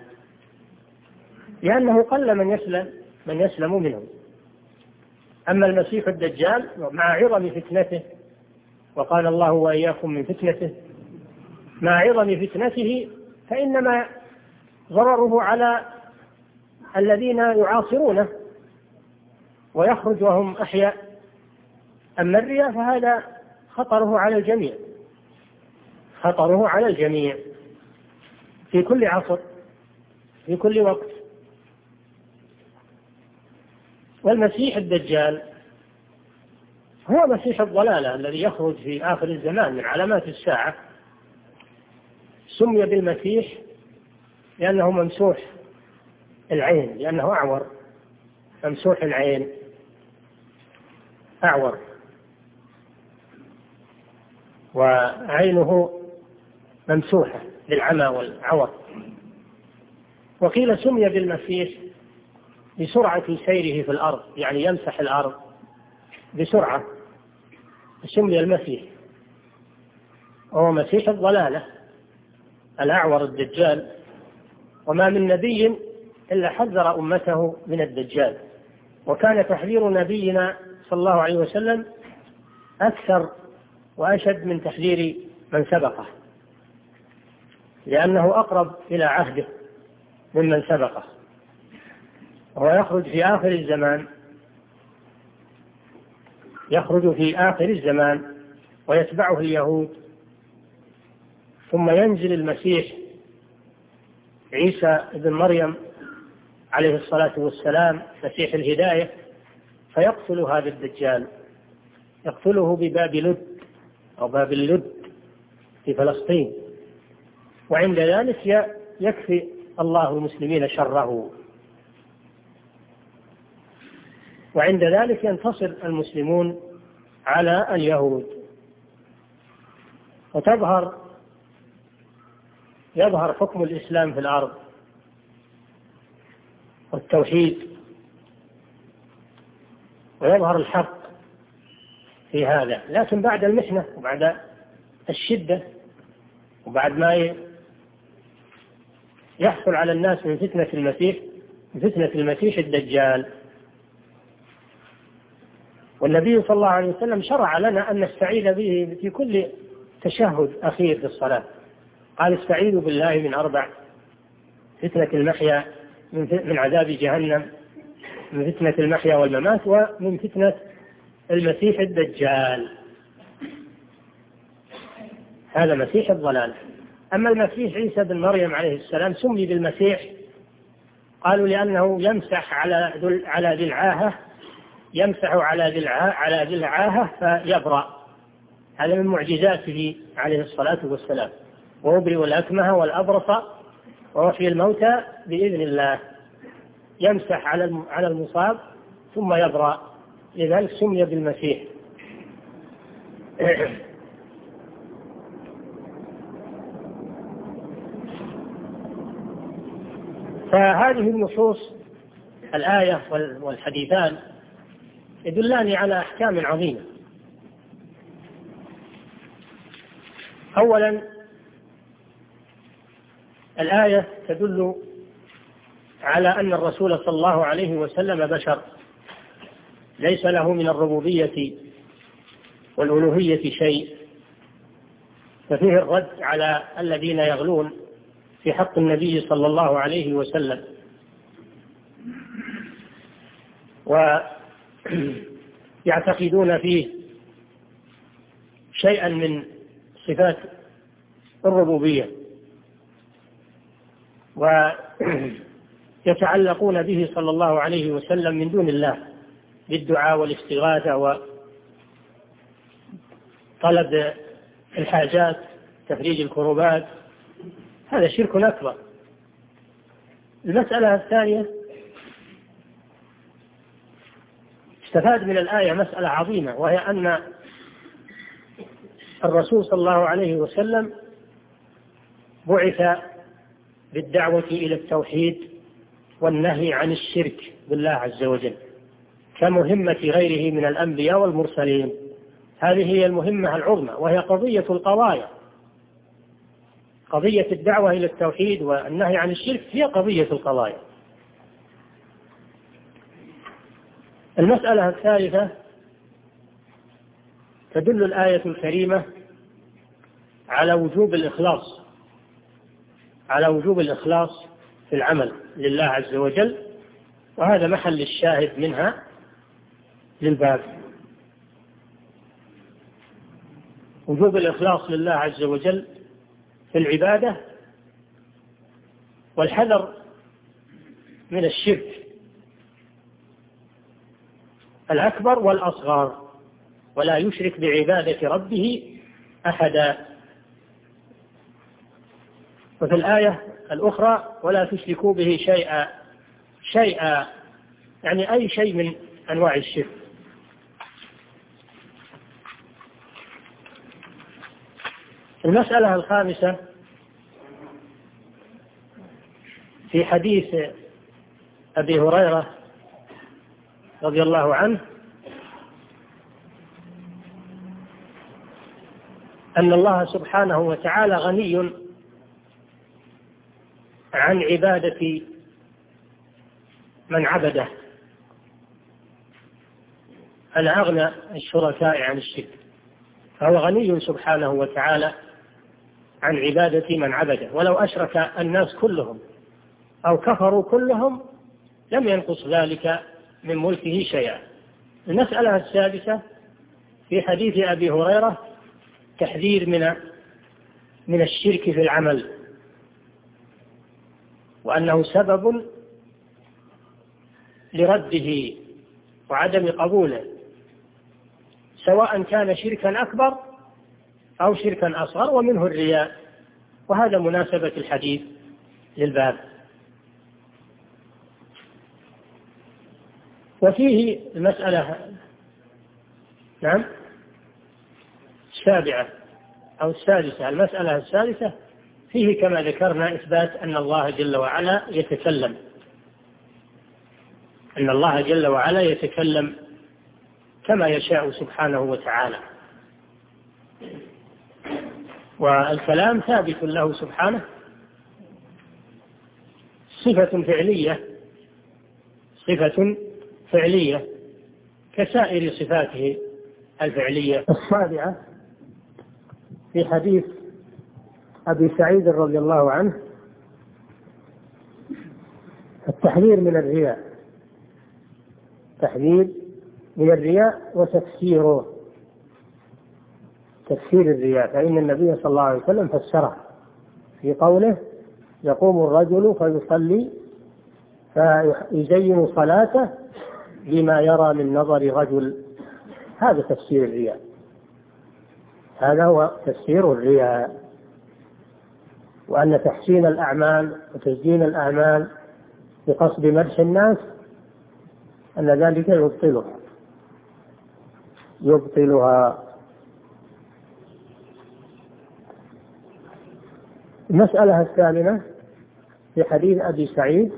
لأنه قل من يسلم من يسلم منه. أما المسيح الدجال مع عظم فتنته، وقال الله وإياكم من فتنته، مع عظم فتنته فإنما ضرره على الذين يعاصرونه ويخرج وهم أحياء. أما الرياء فهذا خطره على الجميع، خطره على الجميع في كل عصر في كل وقت. والمسيح الدجال هو مسيح الضلالة الذي يخرج في آخر الزمان من علامات الساعة. سمي بالمسيح لأنه ممسوح العين، لأنه أعور، ممسوح العين، أعور، وعينه ممسوحة للعمى والعور. وقيل سمي بالمسيح بسرعة سيره في الأرض، يعني يمسح الأرض بسرعة، سمي المسيح، وهو مسيح الضلالة الأعور الدجال. وما من نبي إلا حذر أمته من الدجال، وكان تحذير نبينا صلى الله عليه وسلم أكثر وأشد من تحذير من سبقه، لأنه أقرب إلى عهده ممن سبقه، وهو يخرج في آخر الزمان، يخرج في آخر الزمان ويتبعه اليهود، ثم ينزل المسيح عيسى ابن مريم عليه الصلاة والسلام مسيح الهداية، فيقتل هذا الدجال، يقتله بباب لد أو باب اللد في فلسطين، وعند ذلك يكفي الله المسلمين شره، وعند ذلك ينتصر المسلمون على اليهود، وتظهر يظهر حكم الإسلام في الأرض والتوحيد، ويظهر الحق في هذا. لكن بعد المحنة وبعد الشدة وبعد ما يحصل على الناس من فتنة المسيح من فتنة المسيح الدجال. والنبي صلى الله عليه وسلم شرع لنا أن نستعيذ به في كل تشهد أخير في الصلاة، قال استعيذوا بالله من أربع: فتنة المحيا، من عذاب جهنم، من فتنة المحيا والممات، ومن فتنة المسيح الدجال. هذا مسيح الضلال. أما المسيح عيسى بن مريم عليه السلام سمي بالمسيح قالوا لأنه يمسح على على ذي العاهة، يمسح على ذي على ذي العاهة فيبرأ. هذا من معجزاته عليه الصلاة والسلام. ويبرئ الأكمه والأبرص ويحيي الموتى بإذن الله، يمسح على على المصاب ثم يبرأ، لذلك سمي بالمسيح. فهذه النصوص الآية والحديثان يدلان على أحكام عظيمة. أولا، الآية تدل على أن الرسول صلى الله عليه وسلم بشر، ليس له من الربوبية والألوهية شيء، ففيه الرد على الذين يغلون في حق النبي صلى الله عليه وسلم. ويعتقدون فيه شيئا من صفات الربوبية، ويتعلقون به صلى الله عليه وسلم من دون الله بالدعاء والاستغاثة وطلب الحاجات، تفريج الكربات. هذا شرك أكبر. المسألة الثانية، استفاد من الآية مسألة عظيمة، وهي أن الرسول صلى الله عليه وسلم بعث بالدعوة إلى التوحيد والنهي عن الشرك بالله عز وجل كمهمة غيره من الأنبياء والمرسلين. هذه هي المهمة العظمى، وهي قضية القضايا. قضية الدعوة إلى التوحيد والنهي عن الشرك هي قضية القضايا. المسألة الثالثة، تدل الآية الكريمة على وجوب الإخلاص على وجوب الإخلاص في العمل لله عز وجل، وهذا محل الشاهد منها للباب. وجوب الإخلاص لله عز وجل في العبادة، والحذر من الشرك الأكبر والأصغر، ولا يشرك بعبادة ربه أحدا. وفي الآية الأخرى ولا تشركوا به شيئا شيئا يعني أي شيء من أنواع الشرك. المسألة الخامسة، في حديث أبي هريرة رضي الله عنه أن الله سبحانه وتعالى غني عن عبادة من عبده، أنا أغنى الشركاء عن الشرك، فهو غني سبحانه وتعالى عن عبادة من عبده، ولو أشرك الناس كلهم أو كفروا كلهم لم ينقص ذلك من ملكه شيئا. المسألة السادسة، في حديث أبي هريرة تحذير من من الشرك في العمل، وأنه سبب لرده وعدم قبوله، سواء كان شركا أكبر أو شركا أصغر، ومنه الرياء، وهذا مناسبة الحديث للباب. وفيه المسألة نعم السابعة أو السادسة، المسألة السادسة فيه كما ذكرنا إثبات أن الله جل وعلا يتكلم أن الله جل وعلا يتكلم كما يشاء سبحانه وتعالى، والكلام ثابت له سبحانه، صفة فعلية صفة فعلية كسائر صفاته الفعلية. السابعة، في حديث أبي سعيد رضي الله عنه التحذير من الرياء، تحذير من الرياء وتفسيره، تفسير الرياء، فإن النبي صلى الله عليه وسلم فسره في قوله يقوم الرجل فيصلي فيزين صلاته بما يرى من نظر رجل، هذا تفسير الرياء، هذا هو تفسير الرياء. وأن تحسين الأعمال وتزيين الأعمال بقصد مدح الناس أن ذلك يبطلها يبطلها المسألة الثامنة، في حديث أبي سعيد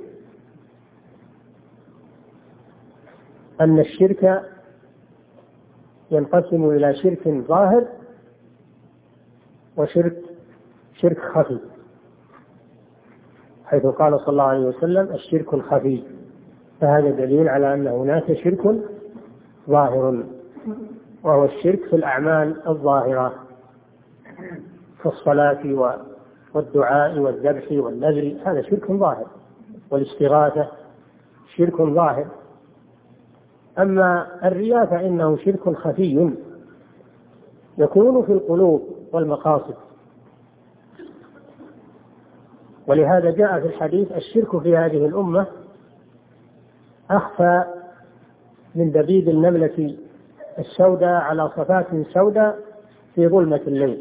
أن الشرك ينقسم إلى شرك ظاهر وشرك شرك خفي، حيث قال صلى الله عليه وسلم الشرك الخفي، فهذا دليل على أن هناك شرك ظاهر، وهو الشرك في الأعمال الظاهرة كالصلاة والدعاء والذبح والنذر، هذا شرك ظاهر، والاستغاثة شرك ظاهر. أما الرياء فإنه شرك خفي يكون في القلوب والمقاصد، ولهذا جاء في الحديث: الشرك في هذه الأمة أخفى من دبيب النملة السوداء على صفات سوداء في ظلمة الليل،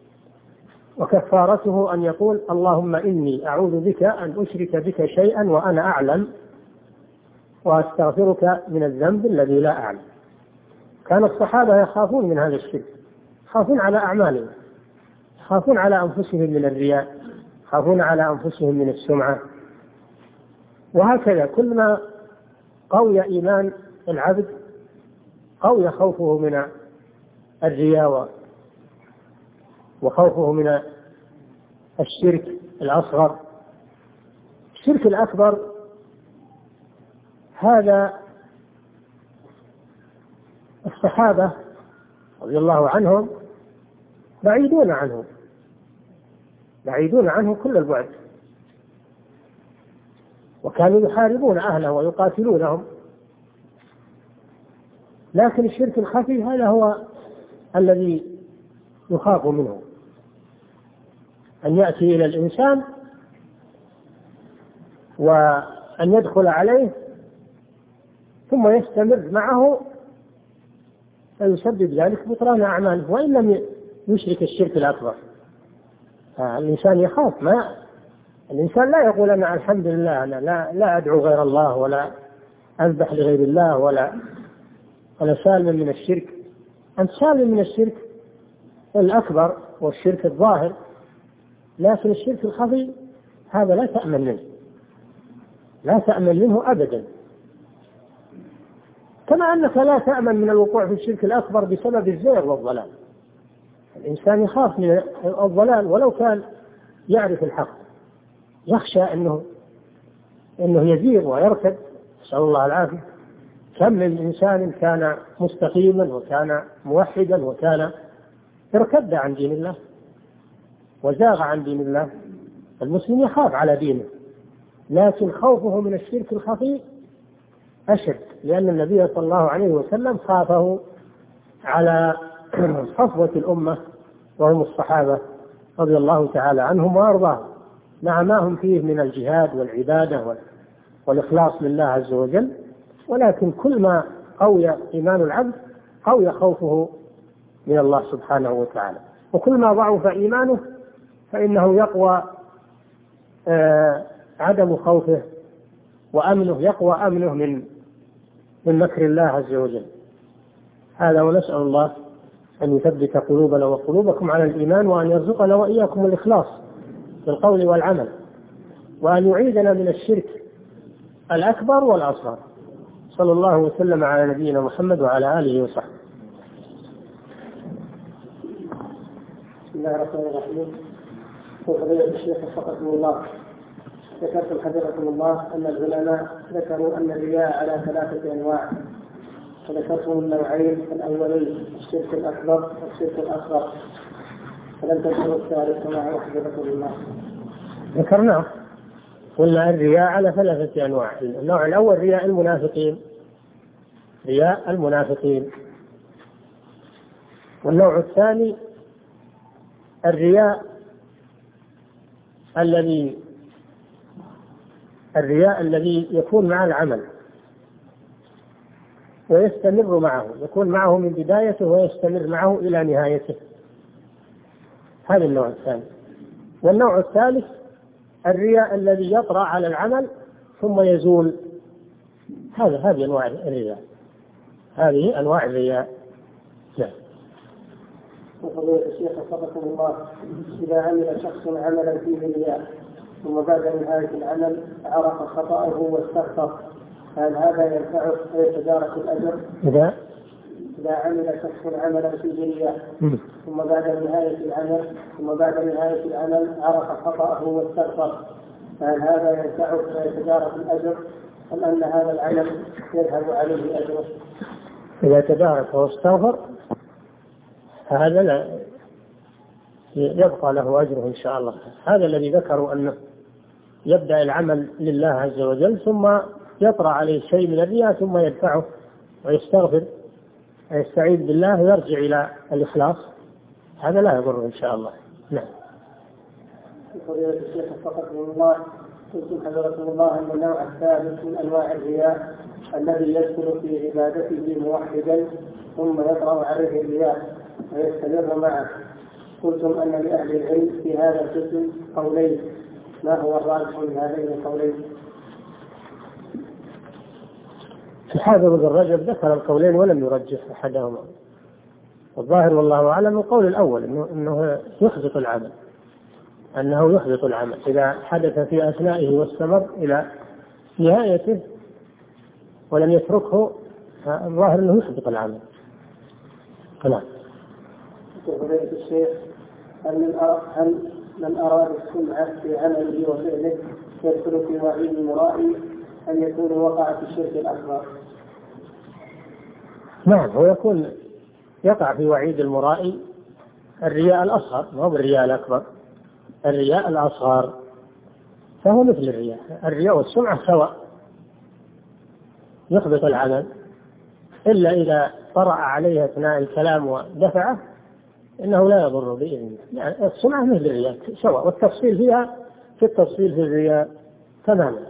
وكفارته أن يقول: اللهم إني أعوذ بك أن أشرك بك شيئا وأنا أعلم، وأستغفرك من الذنب الذي لا أعلم. كان الصحابة يخافون من هذا الشرك، يخافون على أعمالهم، يخافون على أنفسهم من الرياء، يخافون على أنفسهم من السمعة. وهكذا كلما قوي إيمان العبد قوي خوفه من الرياء وخوفه من الشرك الأصغر. الشرك الأكبر هذا الصحابة رضي الله عنهم بعيدون عنه، بعيدون عنه كل البعد، وكانوا يحاربون أهله ويقاتلونهم. لكن الشرك الخفي هذا هو الذي يخاف منه، أن يأتي إلى الإنسان وأن يدخل عليه ثم يستمر معه فيسبب ذلك بطلان أعماله، وإن لم يشرك الشرك الأكبر. الإنسان يخاف، ما الإنسان لا يقول أنا الحمد لله أنا لا, لا أدعو غير الله ولا أذبح لغير الله ولا أنا سالم من الشرك. أنت سالم من الشرك الأكبر والشرك الظاهر، لكن الشرك الخفي هذا لا تأمن منه، لا تأمن منه أبدا، كما أنك لا تأمن من الوقوع في الشرك الأكبر بسبب الزيغ والضلال. الإنسان يخاف من الضلال ولو كان يعرف الحق، يخشى أنه أنه يزيغ ويرتد، نسأل الله العافية. كم من إنسان كان مستقيما وكان موحدا وكان ارتد عن دين الله وزاغ عن دين الله. المسلم يخاف على دينه، لكن خوفه من الشرك الخفي أشد، لأن النبي صلى الله عليه وسلم خافه على صفوة الأمة وهم الصحابة رضي الله تعالى عنهم وأرضاهم، مع ما هم فيه من الجهاد والعبادة والإخلاص لله عز وجل. ولكن كل ما قوي إيمان العبد قوي خوفه من الله سبحانه وتعالى، وكل ما ضعف إيمانه فإنه يقوى آه عدم خوفه وأمنه، يقوى أمنه من من مكر الله عز وجل. هذا ونسأل الله أن يثبت قلوبنا وقلوبكم على الإيمان، وأن يرزقنا وإياكم الإخلاص في القول والعمل، وأن يعيدنا من الشرك الأكبر والأصغر. صلى الله وسلم على نبينا محمد وعلى آله وصحبه. بسم الله الرحمن الرحيم. فضيلة الشيخ وفقكم الله، ذكرتم حفظكم الله أن العلماء ذكروا أن الرياء على ثلاثة أنواع، فذكرتم النوعين الأولين الشرك الأكبر والشرك الأصغر، فلم تذكروا الثالث مع حفظكم الله. ذكرناه، قلنا الرياء على ثلاثة أنواع. النوع الأول رياء المنافقين، رياء المنافقين. والنوع الثاني الرياء الذي الرياء الذي يكون مع العمل ويستمر معه، يكون معه من بدايته ويستمر معه إلى نهايته، هذا النوع الثاني. والنوع الثالث الرياء الذي يطرأ على العمل ثم يزول. هذا هذه أنواع الرياء، هذه أنواع الرياء. نعم. وفضيلة الشيخ وفقكم الله، إذا عمل شخص عملا فيه رياء ثم بعد نهاية العمل عرف خطأه واستغفر، هل هذا ينفعه ويتدارك الأجر؟ إذا إذا عمل شخص عملا فيه رياء ثم بعد نهاية العمل ثم بعد نهاية العمل عرف خطأه واستغفر، هل هذا ينفعه ويتدارك الأجر أم أن هذا العمل يذهب عليه أجره؟ إذا تدارك واستغفر هذا لا يبقى له أجره إن شاء الله. هذا الذي ذكروا أنه يبدأ العمل لله عز وجل ثم يطرأ عليه شيء من الرياء ثم يدفعه ويستغفر ويستعيذ بالله ويرجع إلى الإخلاص، هذا لا يضره إن شاء الله. نعم. فضيلة الشيخ وفقكم الله، قلتم حفظكم الله أن النوع الثالث من أنواع الرياء الذي يدخل في عبادته موحدا ثم يطرأ عليه الرياء ويستمر معه، قلتم أن لأهل العلم في هذا القسم قولين، ما هو الراجح من هذين القولين؟ الحافظ ابن رجب ذكر القولين ولم يرجح أحدهما، والظاهر والله أعلم القول الأول إنه, إنه يحبط العمل، أنه يحبط العمل إذا حدث في أثنائه واستمر إلى نهايته ولم يتركه، الظاهر أنه يحبط العمل. نعم. فضيلة الشيخ، هل من أراد هل من أراد السمعة في عمله وفعله يدخل في وعيد المرائي أن يكون وقع في الشرك الأكبر؟ نعم، هو يكون يقع في وعيد المرائي الرياء الأصغر، ما هو الرياء الأكبر، الرياء الأصغر، فهو مثل الرياء. الرياء والسمعة سواء، يحبط العمل إلا إذا طرأ عليه أثناء الكلام ودفعه إنه لا يضر بإذن الله. يعني السمعة مثل الرياء سواء، والتفصيل فيها في التفصيل في الرياء تماما،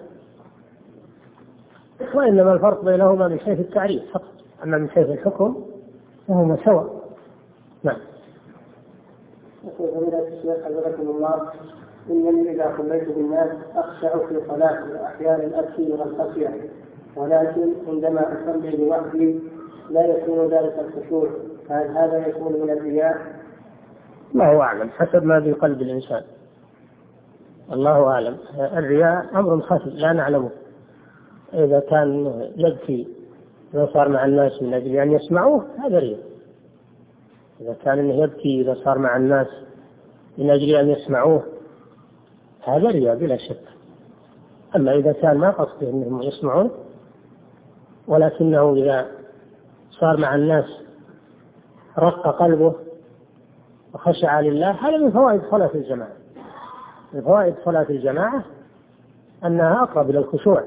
وإنما الفرق بينهما من حيث التعريف فقط، أما من حيث الحكم فهما سواء. نعم. يقول فضيلة الشيخ حفظكم الله، إنني إذا صليت بالناس أخشع في صلاتي وأحيانا أبكي من الخشية، ولكن عندما أصلي لوحدي لا يكون ذلك الخشوع، فهل هذا يكون من الرياء؟ الله أعلم، حسب ما في قلب الإنسان، الله أعلم. الرياء أمر خفي لا نعلمه، إذا كان يبكي إذا صار مع الناس من أجل أن يسمعوه هذا رياء، إذا كان إنه يبكي إذا صار مع الناس من أجل أن يسمعوه هذا رياء بلا شك. أما إذا كان ما قصده أنهم يسمعون ولكنه إذا صار مع الناس رق قلبه وخشع لله، هذا من فوائد صلاة الجماعة. من فوائد صلاة الجماعة أنها أقرب إلى الخشوع.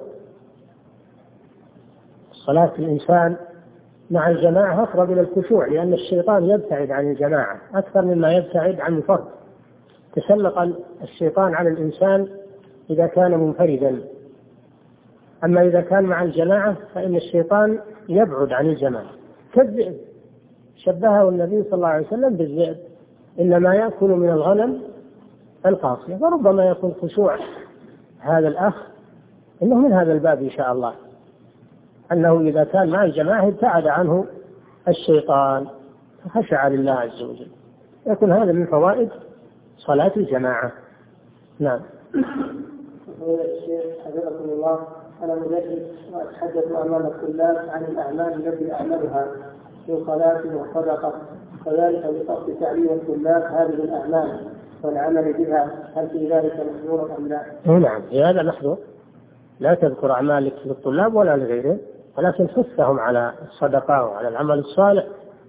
صلاة الإنسان مع الجماعة أقرب إلى الخشوع، لأن الشيطان يبتعد عن الجماعة أكثر مما يبتعد عن الفرد. تسلط الشيطان على الإنسان إذا كان منفردا، أما إذا كان مع الجماعة فإن الشيطان يبعد عن الجماعة كالذئب، شبهه النبي صلى الله عليه وسلم بالذئب، إنما يأكل من الغنم القاصية. وربما يكون خشوع هذا الأخ إنه من هذا الباب إن شاء الله، أنه إذا كان مع الجماعة ابتعد عنه الشيطان فخشع لله عز وجل، يكون هذا من فوائد صلاة الجماعة. نعم. الشيخ حفظكم الله، أنا مدرس وأتحدث أمام الطلاب عن الأعمال التي أعملها في صلاة وصدقة، وذلك بقصد تعليم الطلاب هذه الأعمال والعمل بها، هل في ذلك محظور أم لا؟ نعم، في هذا محظور، لا تذكر أعمالك للطلاب ولا لغيرهم، ولكن حثهم على الصدقة وعلى العمل الصالح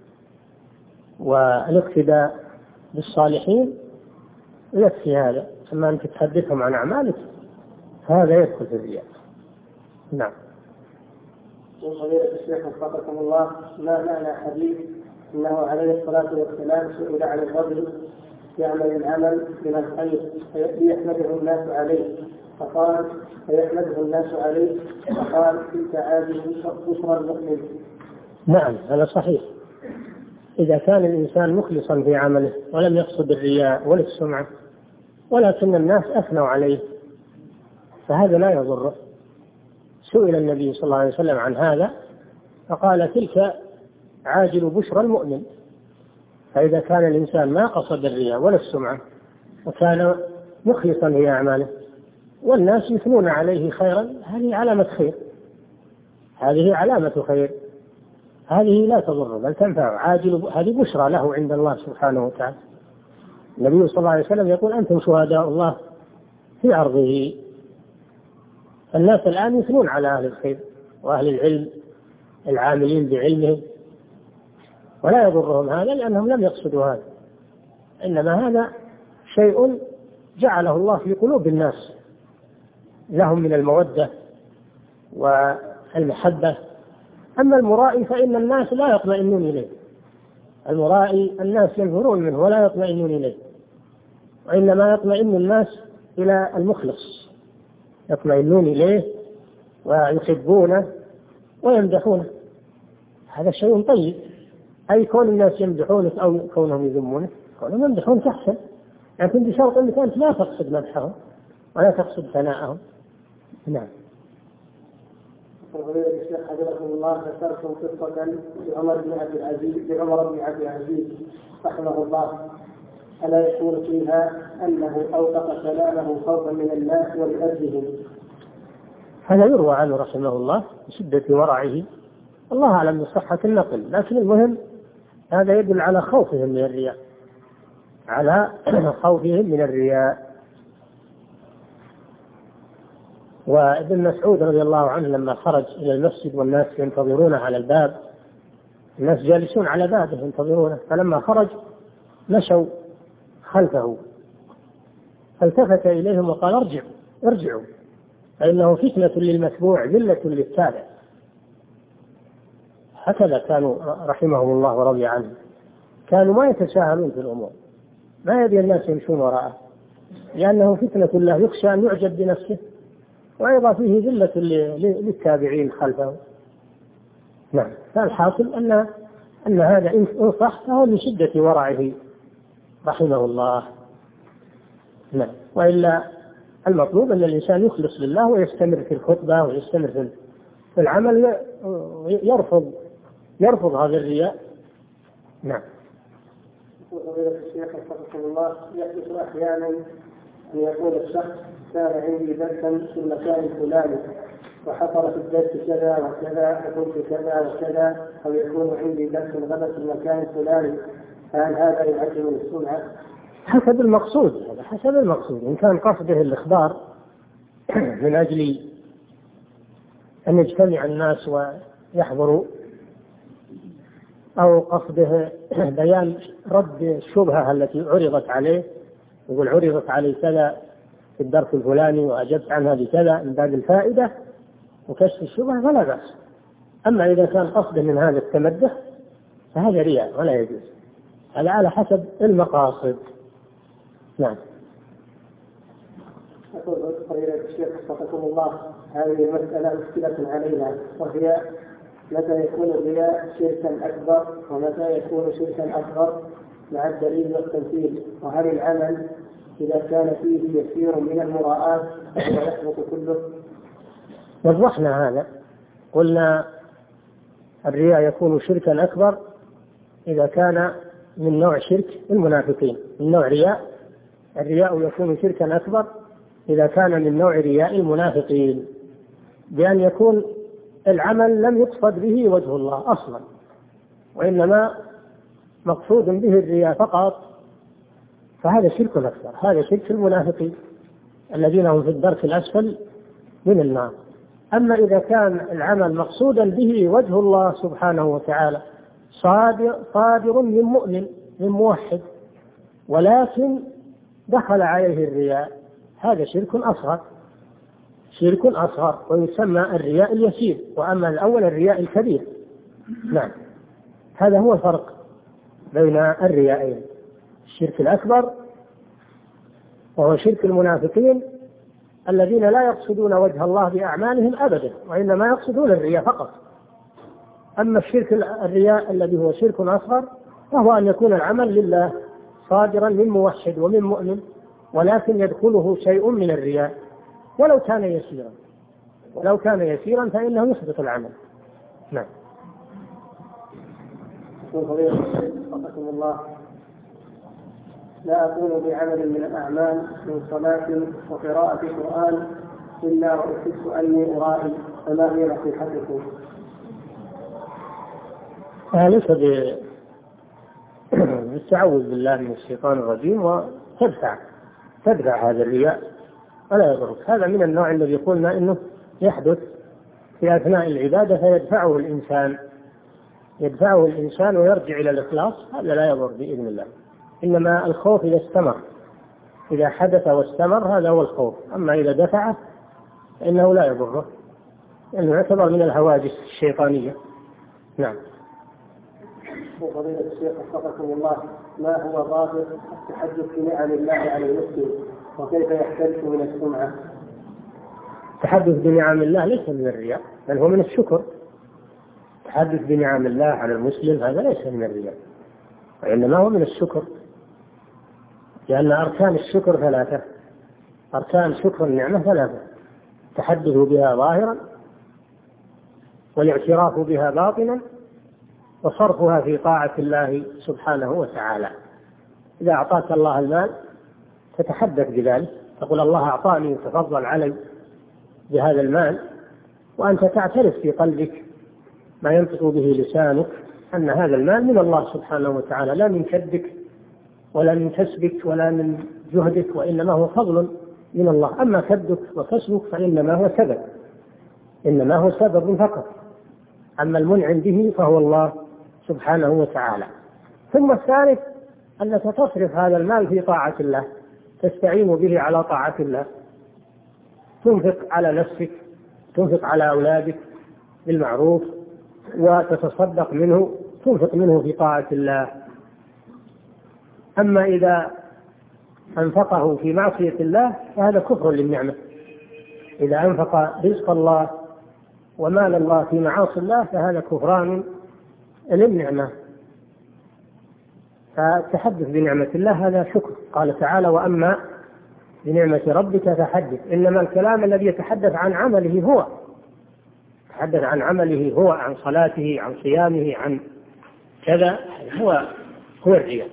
والاقتداء بالصالحين، يكفي هذا. أما أنت تحدثهم عن أعمالك هذا يدخل في الرياء. نعم. فضيلة الشيخ وفقكم الله، ما معنى حديث أنه عليه الصلاة والسلام سئل عن الرجل يعمل العمل من الخير فيحمده الناس عليه فقال فيحمده الناس عليه فقال تلك عاده بشرى المؤمن؟ نعم، هذا صحيح. إذا كان الإنسان مخلصا في عمله ولم يقصد الرياء ولا السمعة ولكن الناس أثنوا عليه فهذا لا يضره. سئل النبي صلى الله عليه وسلم عن هذا فقال تلك عاجل بشرى المؤمن. فإذا كان الإنسان ما قصد الرياء ولا السمعة وكان مخلصا في أعماله والناس يثنون عليه خيرا، هذه علامة خير، هذه علامة خير، هذه لا تضر بل تنفع، عاجل، هذه بشرى له عند الله سبحانه وتعالى. النبي صلى الله عليه وسلم يقول أنتم شهداء الله في أرضه. الناس الآن يثنون على أهل الخير وأهل العلم العاملين بعلمهم، ولا يضرهم هذا لأنهم لم يقصدوا هذا، إنما هذا شيء جعله الله في قلوب الناس لهم من المودة والمحبة أما المرائي فإن الناس لا يطمئنون إليه، المرائي الناس ينظرون منه ولا يطمئنون إليه، وإنما يطمئن الناس إلى المخلص، يطمئنون إليه ويحبونه ويمدحونه، هذا شيء طيب. أي كون الناس يمدحونك أو كونهم يذمونك، كونهم يمدحونك أحسن، لكن بشرط أنك أنت لا تقصد مدحهم ولا تقصد ثناءهم. نعم. فضيلة الشيخ حفظكم الله، ذكرتم قصة لعمر بن عبد العزيز لعمر بن عبد العزيز رحمه الله، ألا يكون فيها أنه أوقف كلامه خوفا من الناس ولأجلهم؟ هذا يروى عنه رحمه الله بشدة ورعه، الله أعلم بصحة النقل، لكن المهم هذا يدل على خوفهم من الرياء، على خوفهم من الرياء. وابن مسعود رضي الله عنه لما خرج إلى المسجد والناس ينتظرونه على الباب، الناس جالسون على بابه ينتظرونه، فلما خرج مشوا خلفه، فالتفت إليهم وقال: ارجعوا ارجعوا فإنه فتنة للمتبوع ذلة للتابع. هكذا كانوا رحمهم الله ورضي عنه، كانوا ما يتساهلون في الأمور، ما يبي الناس يمشون وراءه، لأنه فتنة له، يخشى أن يعجب بنفسه، وأيضا فيه ذلة للتابعين خلفه. نعم. فالحاصل أن أن هذا إن صح فهو من شدة ورعه رحمه الله. نعم. وإلا المطلوب أن الإنسان يخلص لله ويستمر في الخطبة ويستمر في العمل، يرفض يرفض هذا الرياء. نعم. فضيلة الشيخ حفظكم الله، يحدث أحيانا أن يقول الشخص: كان عندي درسا في المكان الفلاني وحصل في الدرس كذا وكذا وقلت كذا وكذا، أو يكون عندي درس غدا في المكان الفلاني، فهل هذا يعد من السمعة؟ حسب المقصود، هذا حسب المقصود. إن كان قصده الإخبار من أجل أن يجتمع الناس ويحضروا، أو قصده بيان رد الشبهة التي عرضت عليه، يقول عرضت علي كذا في الدرس الفلاني وأجبت عنها بكذا من باب الفائدة وكشف الشبهة، فلا بأس. أما إذا كان قصده من هذا التمدح فهذا رياء ولا يجوز، هذا على حسب المقاصد. نعم. أقول فضيلة الشيخ حفظكم الله، هذه المسألة مشكلة علينا، وهي متى يكون الرياء شركا أكبر ومتى يكون شركا أصغر مع الدليل والتمثيل، وهل العمل إذا كان فيه يسير من المراءات فهو يحبط كله؟ وضحنا هذا، قلنا الرياء يكون شركا أكبر إذا كان من نوع شرك المنافقين، من نوع رياء الرياء يكون شركا أكبر إذا كان من نوع رياء المنافقين، بأن يكون العمل لم يقصد به وجه الله أصلا، وإنما مقصود به الرياء فقط، فهذا شرك أكبر، هذا شرك المنافقين الذين هم في الدرك الأسفل من النار. أما إذا كان العمل مقصودا به وجه الله سبحانه وتعالى، صادر, صادر من مؤمن من موحد، ولكن دخل عليه الرياء، هذا شرك أصغر، شرك أصغر، ويسمى الرياء اليسير. وأما الأول الرياء الكبير. نعم. هذا هو الفرق بين الرياءين، الشرك الأكبر وهو شرك المنافقين الذين لا يقصدون وجه الله بأعمالهم أبدا، وإنما يقصدون الرياء فقط. أما الشرك الرياء الذي هو شرك أصغر فهو أن يكون العمل لله صادرا من موحد ومن مؤمن، ولكن يدخله شيء من الرياء ولو كان يسيرا، ولو كان يسيرا فإنه يحبط العمل. نعم. رحمكم الله، لا أقول بعمل من الأعمال من صلاة وقراءة قرآن إلا وأحس أني أرائي، فما هي نصيحتكم؟ ليس بالتعوذ بالله من الشيطان الرجيم، وتدفع تدفع هذا الرياء ولا يضرك. هذا من النوع الذي قلنا إنه يحدث في أثناء العبادة فيدفعه الإنسان يدفعه الإنسان ويرجع إلى الإخلاص، هذا لا يضر بإذن الله. إنما الخوف إذا استمر، إذا حدث واستمر هذا هو الخوف. أما إذا دفعه فإنه لا يضره، لأنه يعتبر من الهواجس الشيطانية. نعم. وفضيلة الشيخ وفقكم الله، ما هو ضابط التحدث بنعم الله على المسلم وكيف يحترس من السمعة؟ التحدث بنعم الله ليس من الرياء بل هو من الشكر. التحدث بنعم الله على المسلم هذا ليس من الرياء وإنما هو من الشكر، لأن أركان الشكر ثلاثة. أركان شكر النعمة ثلاثة: التحدث بها ظاهرا، والاعتراف بها باطنا، وصرفها في طاعة الله سبحانه وتعالى. إذا أعطاك الله المال تتحدث بذلك، تقول الله أعطاني وتفضل علي بهذا المال، وأنت تعترف في قلبك ما ينطق به لسانك أن هذا المال من الله سبحانه وتعالى، لا من كدك ولا من كسبك ولا من جهدك، وإنما هو فضل من الله. أما كدك وكسبك فإنما هو سبب، إنما هو سبب فقط. أما المنعم به فهو الله سبحانه وتعالى. ثم الثالث أنك تصرف هذا المال في طاعة الله، تستعين به على طاعة الله، تنفق على نفسك، تنفق على أولادك بالمعروف، وتتصدق منه، تنفق منه في طاعة الله. أما إذا أنفقه في معصية الله فهذا كفر للنعمة. إذا أنفق رزق الله ومال الله في معاصي الله فهذا كفران للنعمة. فالتحدث بنعمة الله هذا شكر. قال تعالى: وأما بنعمة ربك فحدث. إنما الكلام الذي يتحدث عن عمله هو يتحدث عن عمله هو عن صلاته، عن صيامه، عن كذا، هو هو الرياء.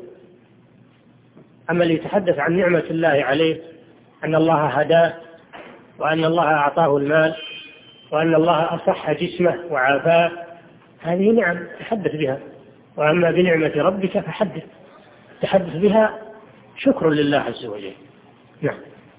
أما اللي يتحدث عن نعمة الله عليه، أن الله هداه، وأن الله أعطاه المال، وأن الله أصح جسمه وعافاه، هذه نعم تحدث بها. وأما بنعمة ربك فحدث، تحدث بها شكر لله عز وجل. نعم.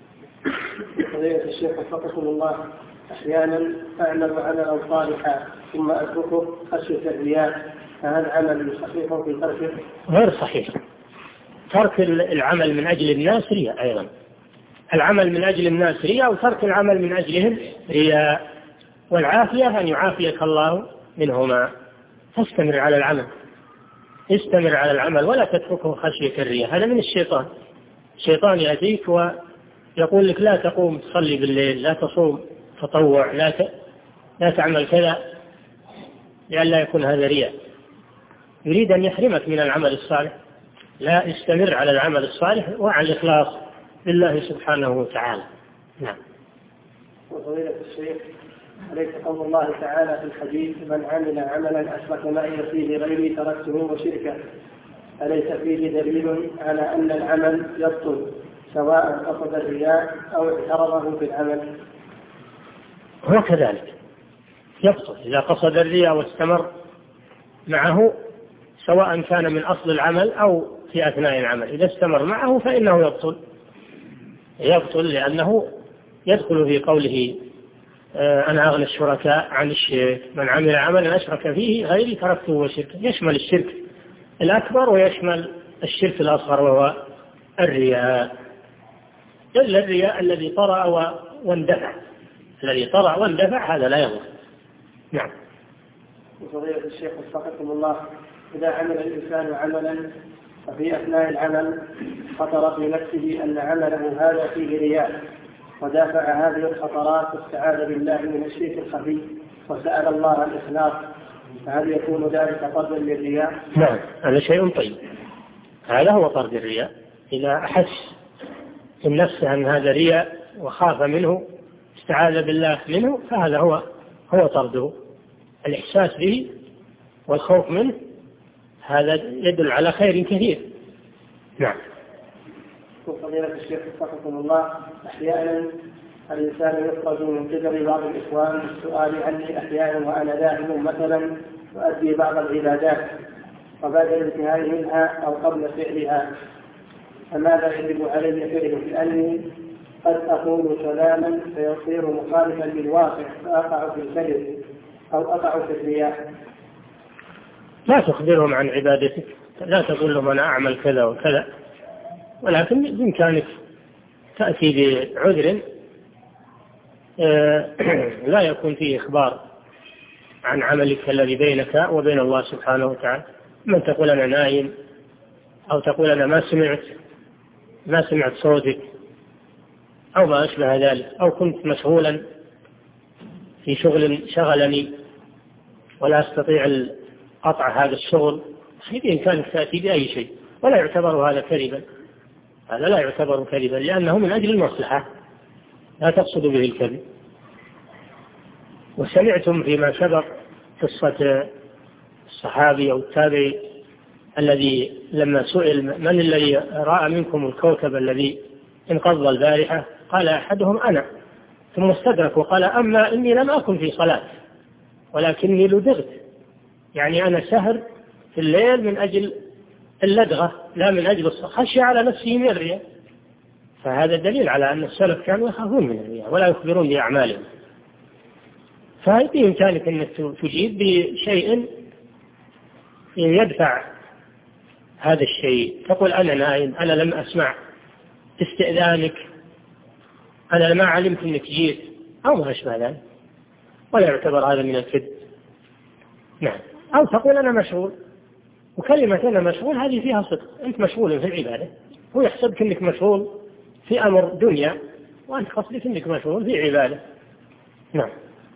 فضيلة الشيخ وفقكم الله، أحيانا أعمل عملا صالحا ثم أتركه خشية الرياء، فهذا عمل صحيح في تركه؟ غير صحيح. ترك العمل من أجل الناس رياء أيضا. العمل من أجل الناس رياء، وترك العمل من أجلهم رياء. والعافية أن يعافيك الله منهما. تستمر على العمل، استمر على العمل ولا تتركه خشية الرياء. هذا من الشيطان. الشيطان يأتيك ويقول لك لا تقوم تصلي بالليل، لا تصوم تطوع، لا ت... لا تعمل كذا، لئلا يكون هذا رياء. يريد أن يحرمك من العمل الصالح. لا، استمر على العمل الصالح وعلى الإخلاص لله سبحانه وتعالى. نعم. وفضيلة الشيخ، أليس قول الله تعالى في الحديث: من عمل عملا أشرك معي فيه غيري تركته وشركه، أليس فيه دليل على أن العمل يبطل سواء قصد الرياء أو اعترضه في العمل؟ هو كذلك يبطل إذا قصد الرياء واستمر معه، سواء كان من أصل العمل أو في أثناء العمل. إذا استمر معه فإنه يبطل يبطل لأنه يدخل في قوله: أنا أغنى الشركاء عن الشرك، من عمل عملا أشرك فيه غيري تركته وشركه. يشمل الشرك الأكبر ويشمل الشرك الأصغر وهو الرياء. إلا الرياء الذي طرأ واندفع، الذي طرأ واندفع هذا لا يضر. نعم. وفضيلة الشيخ وفقكم الله، إذا عمل الإنسان عملا وفي أثناء العمل خطر في نفسه أن عمله هذا فيه رياء، ودافع هذه الخطرات واستعاذ بالله من الشرك الخفي وسأل الله الإخلاص، فهل يكون ذلك طردا للرياء؟ نعم، هذا شيء طيب. هذا هو طرد الرياء. إذا أحس في نفسه أن هذا رياء وخاف منه، استعاذ بالله منه، فهذا هو هو طرده. الإحساس به والخوف منه هذا يدل على خير كثير. نعم. فضيلة الشيخ وفقكم الله، أحيانا الإنسان يخرج من قبل بعض الإخوان بالسؤال عني أحيانا وأنا ذاهب مثلا وأدي بعض العبادات، وبعد الانتهاء منها أو قبل فعلها، فماذا يجب علي فعله؟ لأني قد أقول كلاما فيصير مخالفا للواقع فأقع في الكذب أو أقع في الرياء. لا تخبرهم عن عبادتك، لا تقول لهم أنا أعمل كذا وكذا، ولكن بإمكانك تأتي بعذر لا يكون فيه إخبار عن عملك الذي بينك وبين الله سبحانه وتعالى. من تقول أنا نايم، أو تقول أنا ما سمعت ما سمعت صوتك، أو ما أشبه ذلك، أو كنت مشغولا في شغل شغلني ولا أستطيع قطع هذا الشغل، بإمكانك تأتي بأي شيء، ولا يعتبر هذا كذبا. هذا لا يعتبر كذبا لأنه من أجل المصلحة، لا تقصد به الكذب. وسمعتم فيما سبق قصة الصحابي أو التابعي الذي لما سئل من الذي رأى منكم الكوكب الذي انقض البارحة، قال أحدهم أنا، ثم استدرك وقال أما إني لم أكن في صلاة ولكني لدغت، يعني أنا سهر في الليل من أجل اللدغة لا من أجل الصلاة، خشي على نفسه من الرياء. فهذا دليل على أن السلف كانوا يخافون من الرياء ولا يخبرون بأعمالهم. فبإمكانك أن تجيب بشيء يدفع هذا الشيء، تقول أنا نائم، أنا لم أسمع استئذانك، أنا ما علمت أنك جيت، أو ما أشبه ذلك، ولا يعتبر هذا من الكذب. نعم. أو تقول أنا مشغول، وكلمة أنا مشغول هذه فيها صدق، أنت مشغول في العبادة، هو يحسبك أنك مشغول في أمر دنيا وأنت قصدك أنك مشغول في عبادة. نعم.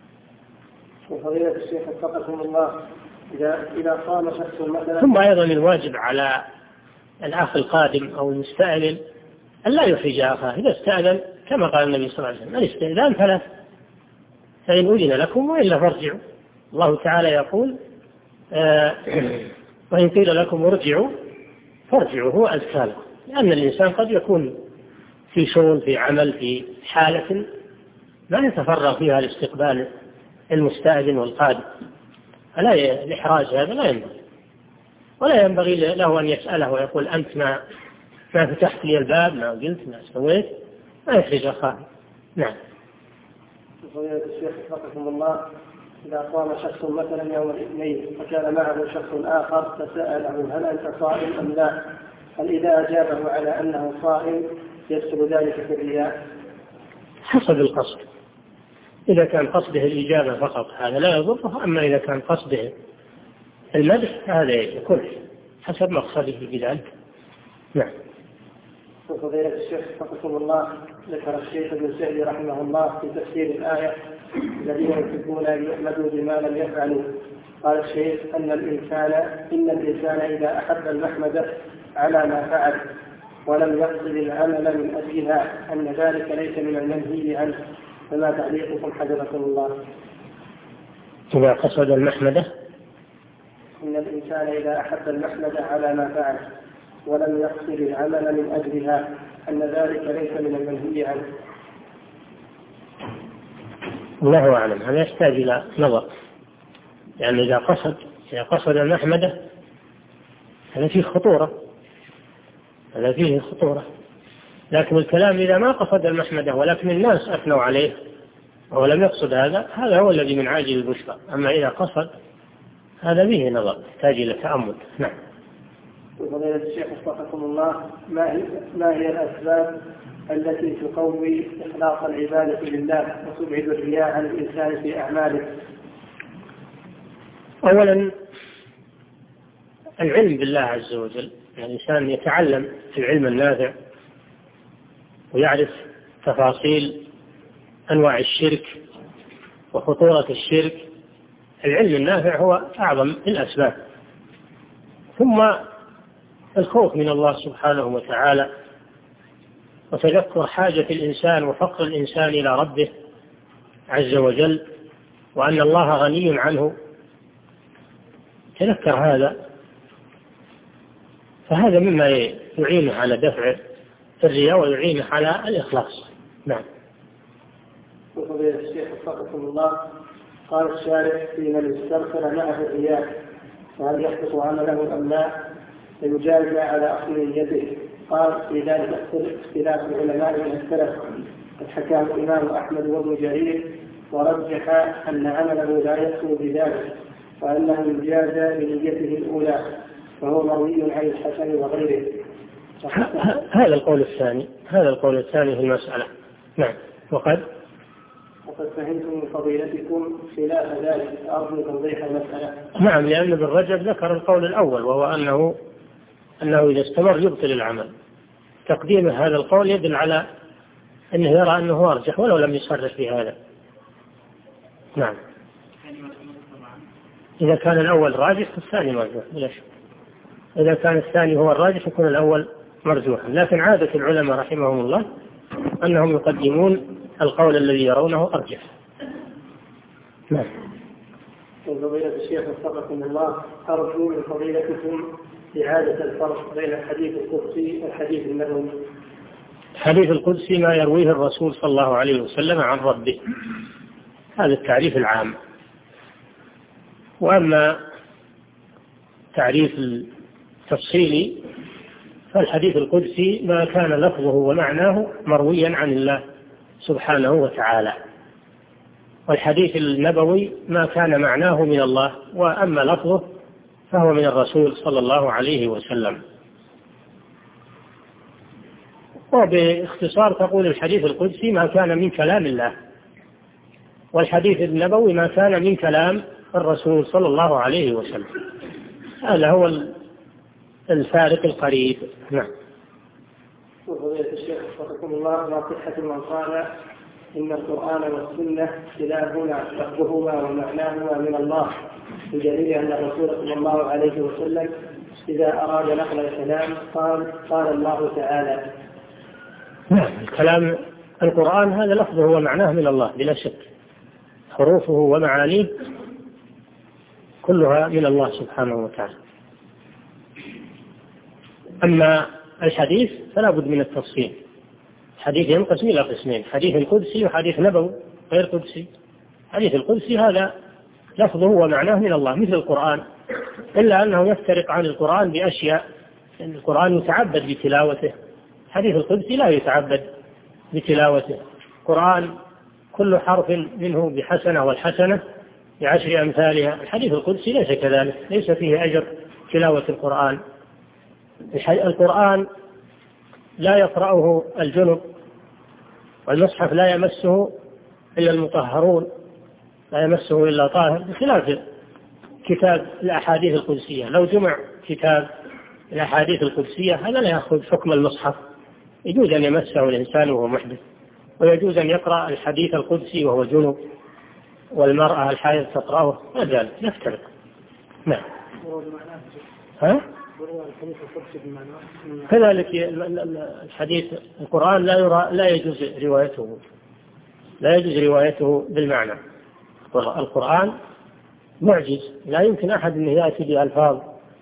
وفضيلة الشيخ وفقكم الله، إذا إذا قام شخص مثلا. ثم أيضا الواجب على الأخ القادم أو المستأذن أن لا يحرج أخاه إذا استأذن، كما قال النبي صلى الله عليه وسلم الاستئذان ثلاث، فإن أذن لكم وإلا فارجعوا. الله تعالى يقول آه وإن قيل لكم ارجعوا فارجعوا هو أزكى لكم، لأن الإنسان قد يكون في شغل، في عمل، في حالة لا يتفرغ فيها لاستقبال المستأذن والقادم، فلا الإحراج هذا لا ينبغي، ولا ينبغي له أن يسأله ويقول أنت ما ما فتحت لي الباب، ما قلت، ما سويت، ما يحرج أخاه. نعم. فضيلة الشيخ وفقكم الله، إذا قام شخص مثلا يوم الاثنين وكان معه شخص آخر فسأله هل أنت صائم أم لا، هل إذا أجابه على أنه صائم يدخل ذلك في الرياء؟ حسب القصد، إذا كان قصده الإجابة فقط هذا لا يضره، أما إذا كان قصده المدح هذا يكون حسب مقصده بذلك. نعم. فضيلة الشيخ وفقكم الله، ذكر الشيخ ابن سعدي رحمه الله في تفسير الآية الذين يحبون أن يحمدوا بما لم يفعلوا، قال الشيخ أن الإنسان إن الإنسان إذا أحب المحمدة على ما فعل ولم يقصد العمل من أجلها أن ذلك ليس من المنهي عنه، فما تعليقكم حفظكم الله؟ إذا قصد المحمدة إن الإنسان إذا أحب المحمدة على ما فعل ولم يقصد العمل من أجلها أن ذلك ليس من المنهي عنه. الله أعلم، هذا يحتاج إلى نظر، يعني إذا قصد إذا قصد المحمدة هذا فيه خطورة، هذا فيه خطورة. لكن الكلام إذا ما قصد المحمدة ولكن الناس أثنوا عليه ولم يقصد هذا، هذا هو الذي من عاجل البشرى. أما إذا قصد هذا فيه نظر يحتاج إلى تأمل. نعم. وفضيلة الشيخ وفقكم الله، ما هي ما هي الأسباب التي تقوي إخلاص العبادة لله وتبعد الرياء عن الإنسان في أعماله؟ أولا العلم بالله عز وجل، يعني الإنسان يتعلم في العلم النافع ويعرف تفاصيل أنواع الشرك وخطورة الشرك. العلم النافع هو أعظم الأسباب. ثم الخوف من الله سبحانه وتعالى وتذكر حاجة الإنسان وفقر الإنسان إلى ربه عز وجل وأن الله غني عنه، تذكر هذا، فهذا مما يعينه على دفع الرياء ويعينه على الإخلاص. نعم. وفضيلة الشيخ وفقكم الله، قال الشارع في من استغفر معه الرياء فهل يحبط عمله أم لا، فيجازى على أصل يده. قال في ذلك اختلاف العلماء من السلف، قد حكاه الإمام أحمد وابن جرير ورجح أن عمله لا يدخل بذلك وأنه يجازى بنيته الأولى، فهو مروي عن الحسن وغيره. هذا القول الثاني هذا القول الثاني في المسألة. نعم. وقد وقد فهمت من فضيلتكم خلاف ذلك، أرجو توضيح المسألة. نعم، لأن ابن رجب ذكر القول الأول، وهو أنه أنه إذا استمر يبطل العمل. تقديم هذا القول يدل على أنه يرى أنه أرجح ولو لم يصرح بهذا. نعم، إذا كان الأول راجح فالثاني مرجوح بلا شك. إذا كان الثاني هو الراجح يكون الأول مرجوحا، لكن عادة العلماء رحمهم الله أنهم يقدمون القول الذي يرونه أرجح. نعم. من فضيلة الشيخ وفقكم الله، أرجو من فضيلتكم إعادة الفرق بين الحديث القدسي والحديث النبوي. الحديث القدسي ما يرويه الرسول صلى الله عليه وسلم عن ربه، هذا التعريف العام. وأما تعريف التفصيلي فالحديث القدسي ما كان لفظه ومعناه مرويا عن الله سبحانه وتعالى، والحديث النبوي ما كان معناه من الله وأما لفظه فهو من الرسول صلى الله عليه وسلم. وباختصار تقول الحديث القدسي ما كان من كلام الله، والحديث النبوي ما كان من كلام الرسول صلى الله عليه وسلم. هذا هو الفارق القريب. نعم. وفضيلة الشيخ وفقكم الله، ما صحة من قال إن القرآن والسنة كلاهما لفظهما ومعناهما من الله، بدليل أن الرسول صلى الله عليه وسلم إذا أراد نقل الكلام قال قال الله تعالى. نعم، الكلام القرآن هذا لفظه ومعناه من الله بلا شك، حروفه ومعانيه كلها من الله سبحانه وتعالى. أما الحديث فلا بد من التفصيل. الحديث ينقسم إلى قسمين، حديث قدسي وحديث نبوي غير قدسي. حديث القدسي هذا لفظه ومعناه من الله مثل القرآن، إلا أنه يفترق عن القرآن بأشياء. القرآن يتعبد بتلاوته، حديث القدسي لا يتعبد بتلاوته. القرآن كل حرف منه بحسنة والحسنة بعشر أمثالها. الحديث القدسي ليس كذلك، ليس فيه أجر تلاوة القرآن. القرآن لا يقرأه الجنب، والمصحف لا يمسه إلا المطهرون، لا يمسه إلا طاهر، بخلاف كتاب الأحاديث القدسية. لو جمع كتاب الأحاديث القدسية هذا لا يأخذ حكم المصحف، يجوز أن يمسه الإنسان وهو محدث، ويجوز أن يقرأ الحديث القدسي وهو جنب، والمرأة الحائض تقرأه، ما زال يفترق. نعم. ها؟ كذلك الحديث القرآن لا يرى لا يجوز روايته لا يجوز روايته بالمعنى. القرآن معجز، لا يمكن أحد أن يأتي بألفاظ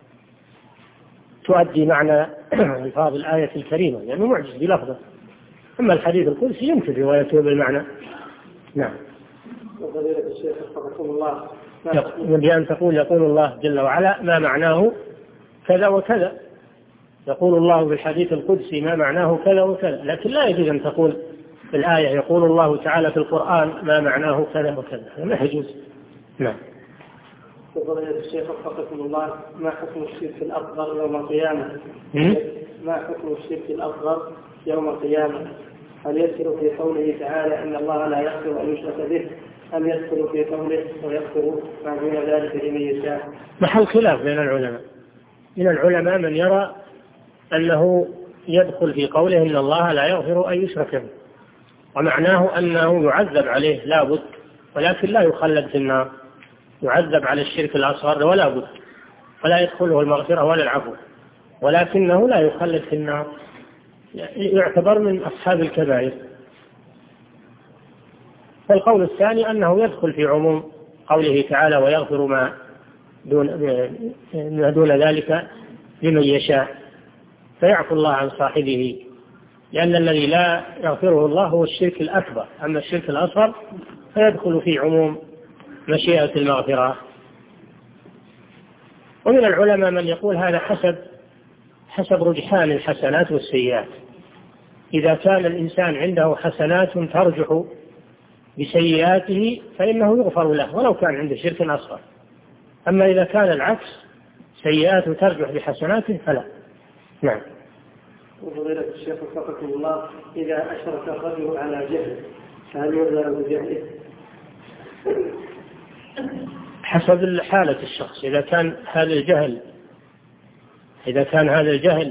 تؤدي معنى ألفاظ الآية الكريمة، لأنه يعني معجز بلفظه. أما الحديث القدسي يمكن روايته بالمعنى. نعم. وفضيلة الشيخ وفقكم الله، بأن تقول يقول الله جل وعلا ما معناه كذا وكذا، يقول الله بالحديث القدسي ما معناه كذا وكذا، لكن لا يجوز أن تقول في الآية يقول الله تعالى في القرآن ما معناه كذا وكذا، ما يجوز. نعم. وفضيلة الشيخ وفقكم الله، ما حكم الشرك الأصغر يوم القيامة؟ ما حكم الشرك الأصغر يوم القيامة؟ هل يدخل في قوله تعالى إن الله لا يغفر أن يشرك به، أم يدخل في قوله ويغفر ما دون ذلك لمن يشاء؟ محل خلاف بين العلماء. من العلماء من يرى أنه يدخل في قوله إن الله لا يغفر أن يشرك به، ومعناه أنه يعذب عليه لا بد، ولكن لا يخلد في النار، يعذب على الشرك الأصغر ولا بد، ولا يدخله المغفرة ولا العفو، ولكنه لا يخلد في النار، يعتبر من أصحاب الكبائر. فالقول الثاني أنه يدخل في عموم قوله تعالى ويغفر ما دون, ما دون ذلك لمن يشاء، فيعفو الله عن صاحبه، لأن الذي لا يغفره الله هو الشرك الأكبر، أما الشرك الأصغر فيدخل في عموم مشيئة المغفرة. ومن العلماء من يقول هذا حسب حسب رجحان الحسنات والسيئات. إذا كان الإنسان عنده حسنات ترجح بسيئاته فإنه يغفر له ولو كان عنده شرك أصغر، أما إذا كان العكس سيئاته ترجح بحسناته فلا. نعم. وفضيلة الشيخ وفقكم الله، إذا أشرك الرجل على جهل هل يعذر بجهله؟ حسب حالة الشخص. إذا كان هذا الجهل إذا كان هذا الجهل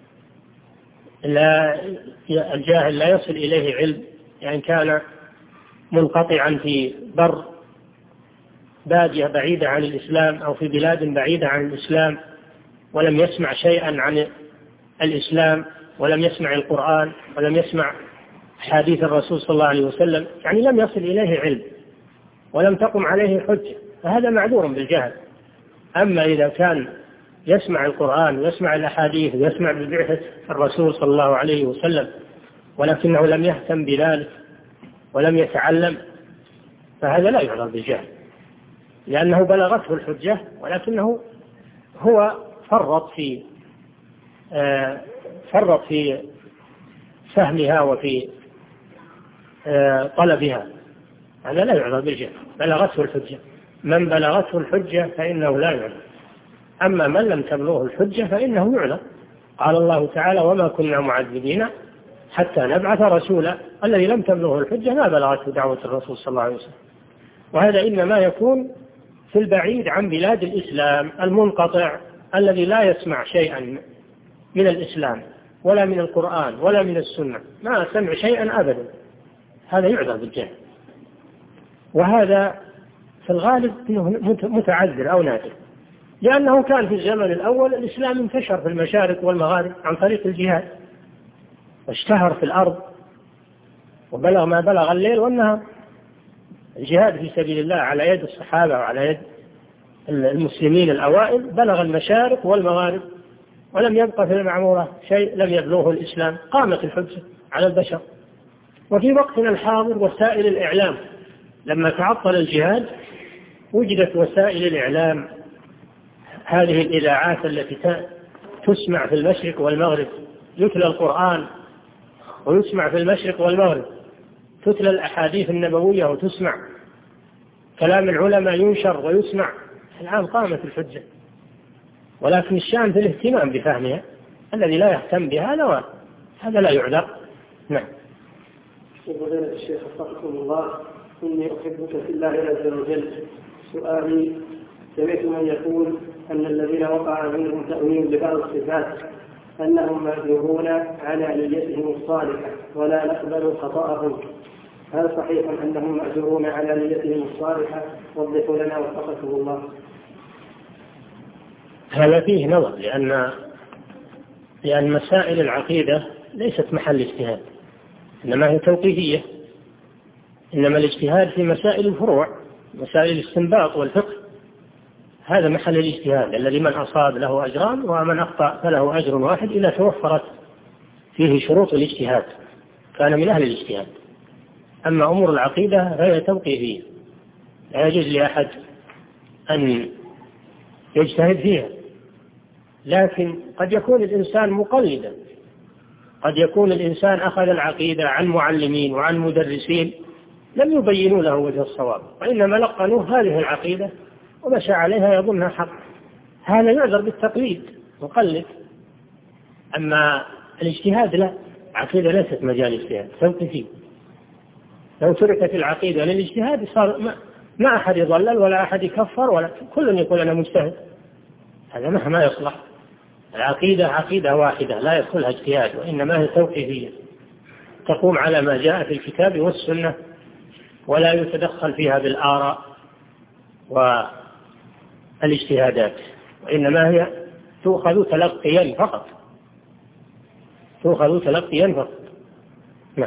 لا الجاهل لا يصل إليه علم، يعني كان منقطعا في بر بادية بعيدة عن الإسلام أو في بلاد بعيدة عن الإسلام ولم يسمع شيئا عن الإسلام ولم يسمع القرآن ولم يسمع حديث الرسول صلى الله عليه وسلم، يعني لم يصل إليه علم ولم تقم عليه حجة، فهذا معذور بالجهل. أما إذا كان يسمع القرآن ويسمع الأحاديث ويسمع ببعثة الرسول صلى الله عليه وسلم ولكنه لم يهتم بذلك ولم يتعلم، فهذا لا يعذر بالجهل، لأنه بلغته الحجة ولكنه هو فرط في آه فرط في فهمها وفي آه طلبها، هذا لا يعذر بالجهل، بلغته الحجة. من بلغته الحجة فإنه لا يعذر، أما من لم تبلغه الحجة فإنه يعذر. قال الله تعالى: وما كنا معذبين حتى نبعث رسولا. الذي لم تبلغه الحجة ما بلغته دعوة الرسول صلى الله عليه وسلم، وهذا إنما يكون في البعيد عن بلاد الإسلام المنقطع الذي لا يسمع شيئا من الإسلام ولا من القرآن ولا من السنة، ما سمع شيئا أبدا، هذا يعذر بالجهل. وهذا في الغالب متعذر أو نادر، لأنه كان في الزمن الأول الإسلام انتشر في المشارق والمغارب عن طريق الجهاد واشتهر في الأرض وبلغ ما بلغ الليل والنهار. الجهاد في سبيل الله على يد الصحابة وعلى يد المسلمين الأوائل بلغ المشارق والمغارب، ولم يبقى في المعمورة شيء لم يبلغه الإسلام، قامت الحجة على البشر. وفي وقتنا الحاضر وسائل الإعلام، لما تعطل الجهاد وجدت وسائل الإعلام، هذه الإذاعات التي تسمع في المشرق والمغرب، يتلى القرآن ويسمع في المشرق والمغرب، تتلى الأحاديث النبوية وتسمع، كلام العلماء ينشر ويسمع. الآن قامت الحجة، ولكن الشأن في الاهتمام بفهمها، الذي لا يهتم بهذا هذا لا يعذر. نعم. فضيلة الشيخ وفقكم الله، إني أحبك في الله عز وجل. سؤالي: سمعت من يقول أن الذين وقع منهم تأويل لبعض الصفات أنهم مأجورون على نيتهم الصالحة ولا نقبل خطأهم، هل صحيح أنهم مأجورون على نيتهم الصالحة؟ وضحوا لنا وفقكم الله. هذا فيه نظر، لأن لأن مسائل العقيدة ليست محل اجتهاد، إنما هي توقيفية. إنما الاجتهاد في مسائل الفروع، مسائل الاستنباط والفقه، هذا محل الاجتهاد الذي من أصاب له أجران ومن أخطأ فله أجر واحد إذا توفرت فيه شروط الاجتهاد، كان من أهل الاجتهاد. أما أمور العقيدة فهي توقيفية، لا يجوز لأحد أن يجتهد فيها. لكن قد يكون الإنسان مقلدا، قد يكون الإنسان أخذ العقيدة عن معلمين وعن مدرسين لم يبينوا له وجه الصواب، وإنما لقنوه هذه العقيدة ومشى عليها يظنها حق، هذا يعذر بالتقليد، مقلد. أما الاجتهاد لا، العقيدة ليست مجال اجتهاد، توقيفي. لو تركت العقيدة للاجتهاد صار ما, ما أحد يضلل ولا أحد يكفر ولا كل يقول أنا مجتهد، هذا ما يصلح. العقيدة عقيدة واحدة لا يدخلها اجتهاد، وإنما هي توقيفية تقوم على ما جاء في الكتاب والسنة، ولا يتدخل فيها بالآراء والاجتهادات، وإنما هي تؤخذ تلقيا فقط، تؤخذ تلقيا فقط. نعم.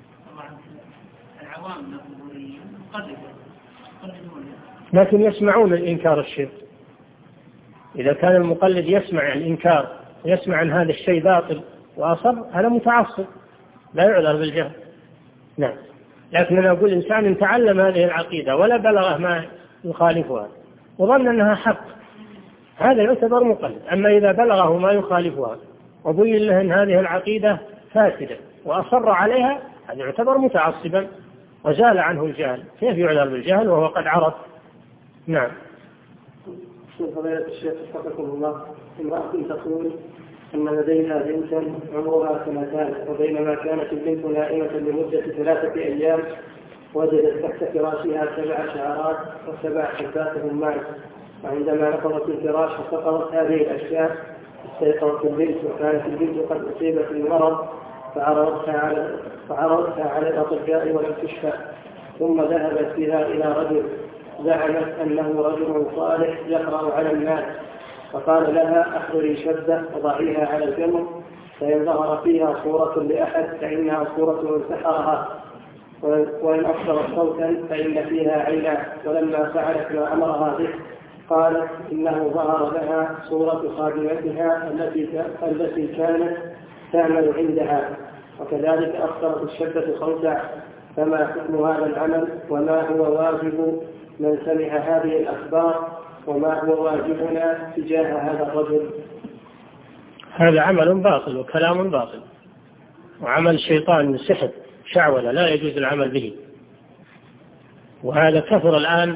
لكن يسمعون الإنكار الشرك. إذا كان المقلد يسمع الإنكار ويسمع أن هذا الشيء باطل وأصر، هذا متعصب لا يعذر بالجهل. نعم. لكن أنا أقول إنسان إن تعلم هذه العقيدة ولا بلغه ما يخالفها وظن أنها حق، هذا يعتبر مقلد. أما إذا بلغه ما يخالفها وبين له أن هذه العقيدة فاسدة وأصر عليها، هذا يعتبر متعصبا وزال عنه الجهل. كيف يعذر بالجهل وهو قد عرف؟ نعم. فضيلة الشيخ وفقكم الله، امرأة تقول أن لدينا بنتا عمرها سنتان، وبينما كانت البنت نائمة لمدة ثلاثة أيام وجدت تحت فراشها سبع شعرات وسبع حبات رمان، وعندما نقضت الفراش وسقطت هذه الأشياء استيقظت البنت، وكانت البنت قد أصيبت بالمرض فعرضتها على فعرضتها على الأطباء ولم تشفى، ثم ذهبت بها إلى رجل زعمت أنه رجل صالح يقرأ على الناس، فقال لها احضري شدة وضعيها على الجمر، فإن ظهر فيها صورة لأحد فإنها صورة من سحرها، وإن أبصرت صوتا فإن فيها عينا. ولما فعلت ما أمرها به قالت إنه ظهر لها صورة خادمتها التي التي كانت تعمل عندها، وكذلك أبصرت الشدة صوتا. فما حكم هذا العمل، وما هو واجب من سمع هذه الأخبار، وما هو واجبنا تجاه هذا الرجل؟ هذا عمل باطل وكلام باطل وعمل الشيطان سحر شعوذة لا يجوز العمل به، وهذا كثر الآن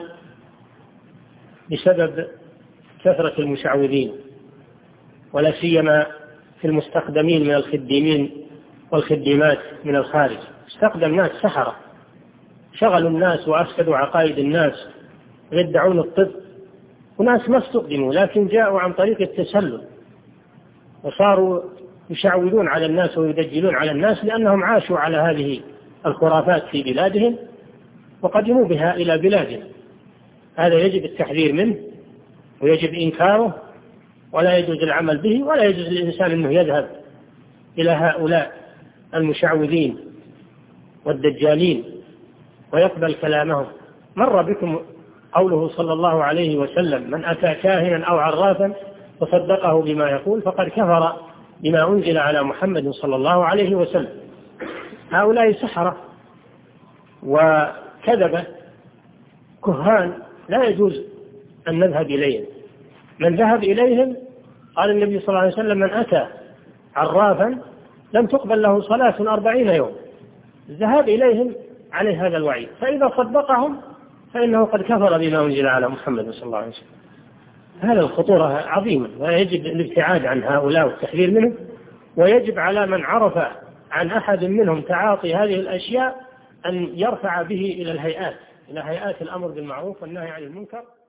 بسبب كثرة المشعوذين، ولا سيما في المستخدمين من الخديمين والخديمات من الخارج. استخدم ناس سحرة شغلوا الناس وأفسدوا عقائد الناس ويدعون الطب، وناس ما استخدموا لكن جاءوا عن طريق التسلل وصاروا يشعوذون على الناس ويدجلون على الناس لأنهم عاشوا على هذه الخرافات في بلادهم وقدموا بها إلى بلادنا. هذا يجب التحذير منه ويجب إنكاره، ولا يجوز العمل به، ولا يجوز للإنسان أنه يذهب إلى هؤلاء المشعوذين والدجالين ويقبل كلامهم. مر بكم قوله صلى الله عليه وسلم: من أتى كاهنا أو عرافا وصدقه بما يقول فقد كفر بما أنزل على محمد صلى الله عليه وسلم. هؤلاء سحرة وكذبة كهان لا يجوز أن نذهب إليهم. من ذهب إليهم قال النبي صلى الله عليه وسلم: من أتى عرافا لم تقبل له صلاة أربعين يوم. الذهاب إليهم عليه هذا الوعيد، فإذا صدقهم فإنه قد كفر بما أنزل على محمد صلى الله عليه وسلم. هذا الخطورة عظيمة، ويجب الابتعاد عن هؤلاء والتحذير منهم، ويجب على من عرف عن أحد منهم تعاطي هذه الأشياء أن يرفع به إلى الهيئات إلى هيئات الأمر بالمعروف والنهي عن المنكر.